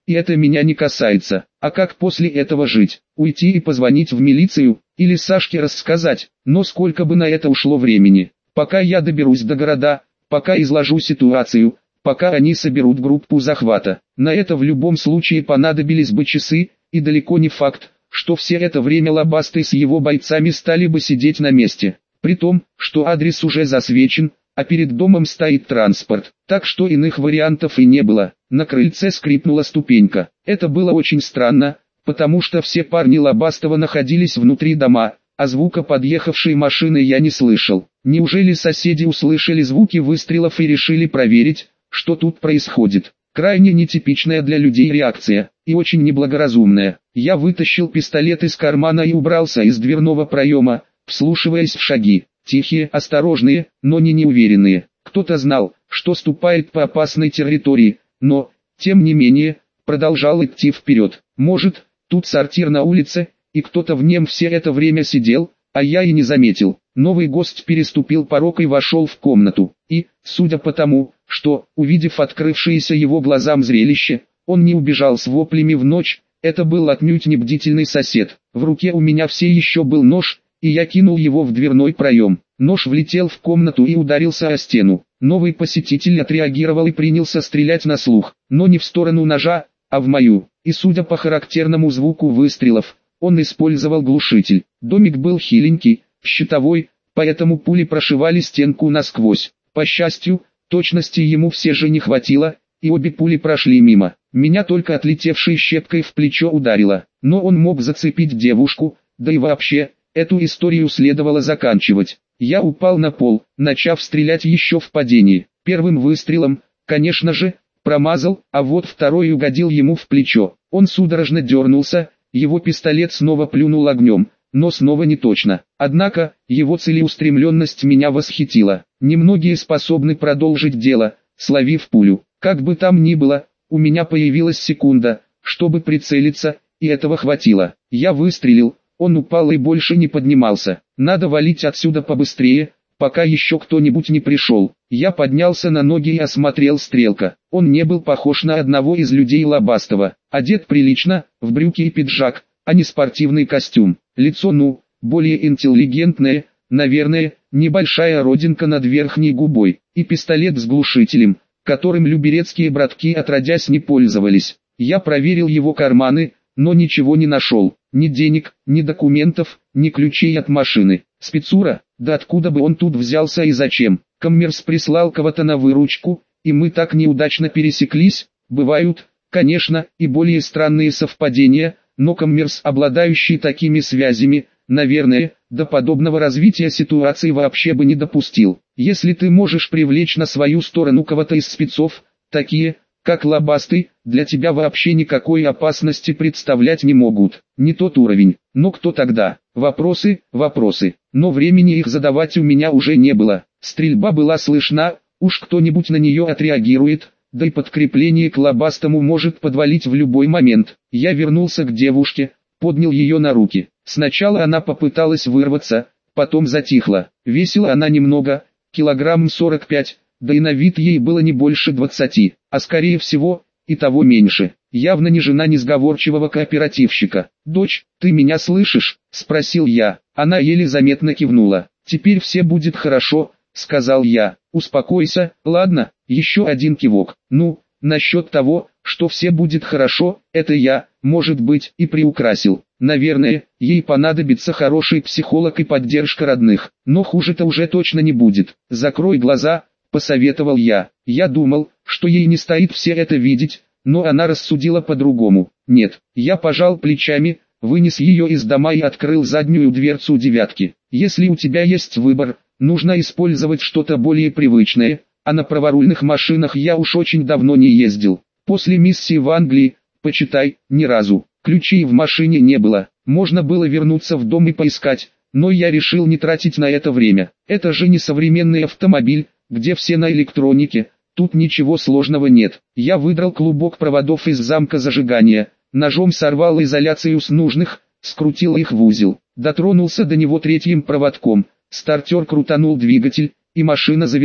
и это меня не касается. А как после этого жить? Уйти и позвонить в милицию, или Сашке рассказать? Но сколько бы на это ушло времени? Пока я доберусь до города, пока изложу ситуацию, пока они соберут группу захвата. На это в любом случае понадобились бы часы, и далеко не факт, что все это время Лобастый с его бойцами стали бы сидеть на месте. При том, что адрес уже засвечен, а перед домом стоит транспорт, так что иных вариантов и не было. На крыльце скрипнула ступенька. Это было очень странно, потому что все парни Лобастова находились внутри дома, а звука подъехавшей машины я не слышал. Неужели соседи услышали звуки выстрелов и решили проверить, что тут происходит? Крайне нетипичная для людей реакция, и очень неблагоразумная. Я вытащил пистолет из кармана и убрался из дверного проема, вслушиваясь в шаги. Тихие, осторожные, но не неуверенные. Кто-то знал, что ступает по опасной территории, но, тем не менее, продолжал идти вперед. Может, тут сортир на улице, и кто-то в нем все это время сидел, а я и не заметил. Новый гость переступил порог и вошел в комнату. И, судя по тому, что, увидев открывшееся его глазам зрелище, он не убежал с воплями в ночь, это был отнюдь не бдительный сосед. В руке у меня все еще был нож, и я кинул его в дверной проем. Нож влетел в комнату и ударился о стену. Новый посетитель отреагировал и принялся стрелять на слух, но не в сторону ножа, а в мою. И судя по характерному звуку выстрелов, он использовал глушитель. Домик был хиленький, щитовой, поэтому пули прошивали стенку насквозь. По счастью, точности ему все же не хватило, и обе пули прошли мимо. Меня только отлетевшей щепкой в плечо ударило, но он мог зацепить девушку, да и вообще, эту историю следовало заканчивать. Я упал на пол, начав стрелять еще в падении. Первым выстрелом, конечно же, промазал, а вот второй угодил ему в плечо. Он судорожно дернулся, его пистолет снова плюнул огнем, но снова не точно. Однако, его целеустремленность меня восхитила. Немногие способны продолжить дело, словив пулю. Как бы там ни было, у меня появилась секунда, чтобы прицелиться, и этого хватило. Я выстрелил. Он упал и больше не поднимался. Надо валить отсюда побыстрее, пока еще кто-нибудь не пришел. Я поднялся на ноги и осмотрел Стрелка. Он не был похож на одного из людей Лобастова. Одет прилично, в брюки и пиджак, а не спортивный костюм. Лицо, ну, более интеллигентное, наверное, небольшая родинка над верхней губой. И пистолет с глушителем, которым люберецкие братки отродясь не пользовались. Я проверил его карманы, но ничего не нашел. Ни денег, ни документов, ни ключей от машины. Спецура, да откуда бы он тут взялся и зачем? Коммерс прислал кого-то на выручку, и мы так неудачно пересеклись. Бывают, конечно, и более странные совпадения, но Коммерс, обладающий такими связями, наверное, до подобного развития ситуации вообще бы не допустил. Если ты можешь привлечь на свою сторону кого-то из спецов, такие, как Лобастый, для тебя вообще никакой опасности представлять не могут. Не тот уровень. Но кто тогда? Вопросы, вопросы. Но времени их задавать у меня уже не было. Стрельба была слышна, уж кто-нибудь на нее отреагирует, да и подкрепление к Лобастому может подвалить в любой момент. Я вернулся к девушке, поднял ее на руки. Сначала она попыталась вырваться, потом затихла. Весила она немного, килограмм сорок пять. Да и на вид ей было не больше двадцати, а скорее всего, и того меньше. Явно не жена несговорчивого кооперативщика. «Дочь, ты меня слышишь?» – спросил я. Она еле заметно кивнула. «Теперь все будет хорошо», – сказал я. «Успокойся, ладно?» Еще один кивок. «Ну, насчет того, что все будет хорошо, это я, может быть, и приукрасил. Наверное, ей понадобится хороший психолог и поддержка родных, но хуже-то уже точно не будет. Закрой глаза», — посоветовал я. Я думал, что ей не стоит все это видеть, но она рассудила по-другому. Нет, я пожал плечами, вынес ее из дома и открыл заднюю дверцу девятки. Если у тебя есть выбор, нужно использовать что-то более привычное, а на праворульных машинах я уж очень давно не ездил. После миссии в Англии, почитай, ни разу. Ключей в машине не было, можно было вернуться в дом и поискать, но я решил не тратить на это время. Это же не современный автомобиль, где все на электронике, тут ничего сложного нет. Я выдрал клубок проводов из замка зажигания, ножом сорвал изоляцию с нужных, скрутил их в узел, дотронулся до него третьим проводком, стартер крутанул двигатель, и машина завелась.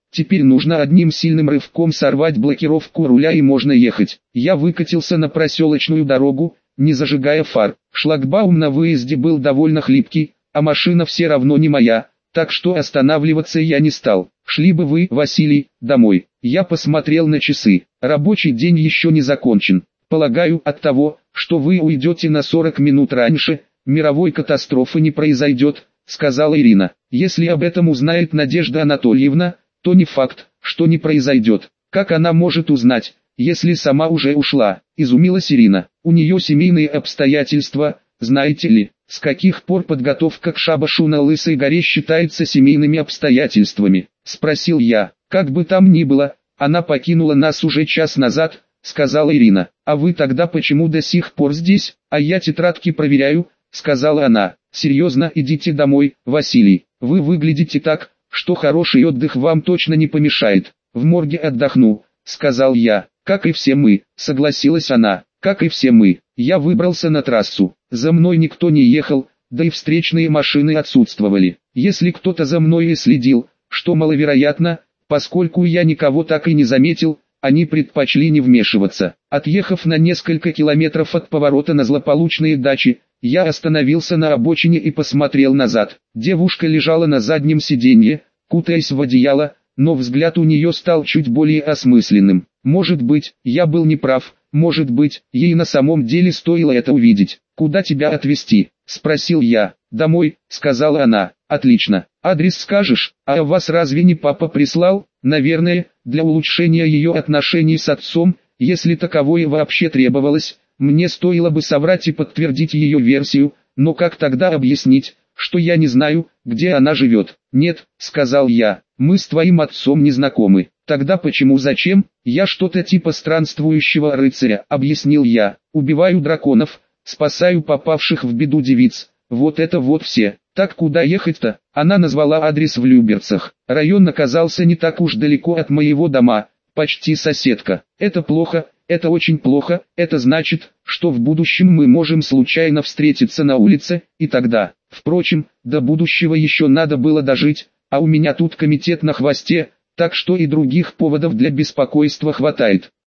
Теперь нужно одним сильным рывком сорвать блокировку руля и можно ехать. Я выкатился на проселочную дорогу, не зажигая фар. Шлагбаум на выезде был довольно хлипкий, а машина все равно не моя, так что останавливаться я не стал. Шли бы вы, Василий, домой. Я посмотрел на часы. Рабочий день еще не закончен. Полагаю, от того, что вы уйдете на сорок минут раньше, мировой катастрофы не произойдет, сказала Ирина. Если об этом узнает Надежда Анатольевна, то не факт, что не произойдет. Как она может узнать, если сама уже ушла? Изумилась Ирина. У нее семейные обстоятельства, знаете ли. С каких пор подготовка к шабашу на Лысой горе считается семейными обстоятельствами? Спросил я. Как бы там ни было, она покинула нас уже час назад, сказала Ирина. А вы тогда почему до сих пор здесь? А я тетрадки проверяю, сказала она. Серьезно, идите домой, Василий. Вы выглядите так, что хороший отдых вам точно не помешает. В морге отдохну, сказал я. Как и все мы, согласилась она. Как и все мы. Я выбрался на трассу. За мной никто не ехал, да и встречные машины отсутствовали. Если кто-то за мной и следил, что маловероятно, поскольку я никого так и не заметил, они предпочли не вмешиваться. Отъехав на несколько километров от поворота на злополучные дачи, я остановился на обочине и посмотрел назад. Девушка лежала на заднем сиденье, кутаясь в одеяло, но взгляд у нее стал чуть более осмысленным. Может быть, я был неправ, может быть, ей на самом деле стоило это увидеть. «Куда тебя отвезти?» – спросил я. «Домой», – сказала она. «Отлично. Адрес скажешь? А вас разве не папа прислал?» Наверное, для улучшения ее отношений с отцом, если таковое вообще требовалось, мне стоило бы соврать и подтвердить ее версию, но как тогда объяснить, что я не знаю, где она живет? «Нет», – сказал я, – «мы с твоим отцом не знакомы». «Тогда почему зачем? Я что-то типа странствующего рыцаря», – объяснил я. «Убиваю драконов, спасаю попавших в беду девиц. Вот это вот все. Так куда ехать-то?» Она назвала адрес в Люберцах. Район оказался не так уж далеко от моего дома, почти соседка. «Это плохо, это очень плохо, это значит, что в будущем мы можем случайно встретиться на улице, и тогда...» Впрочем, до будущего еще надо было дожить, а у меня тут комитет на хвосте, так что и других поводов для беспокойства хватает.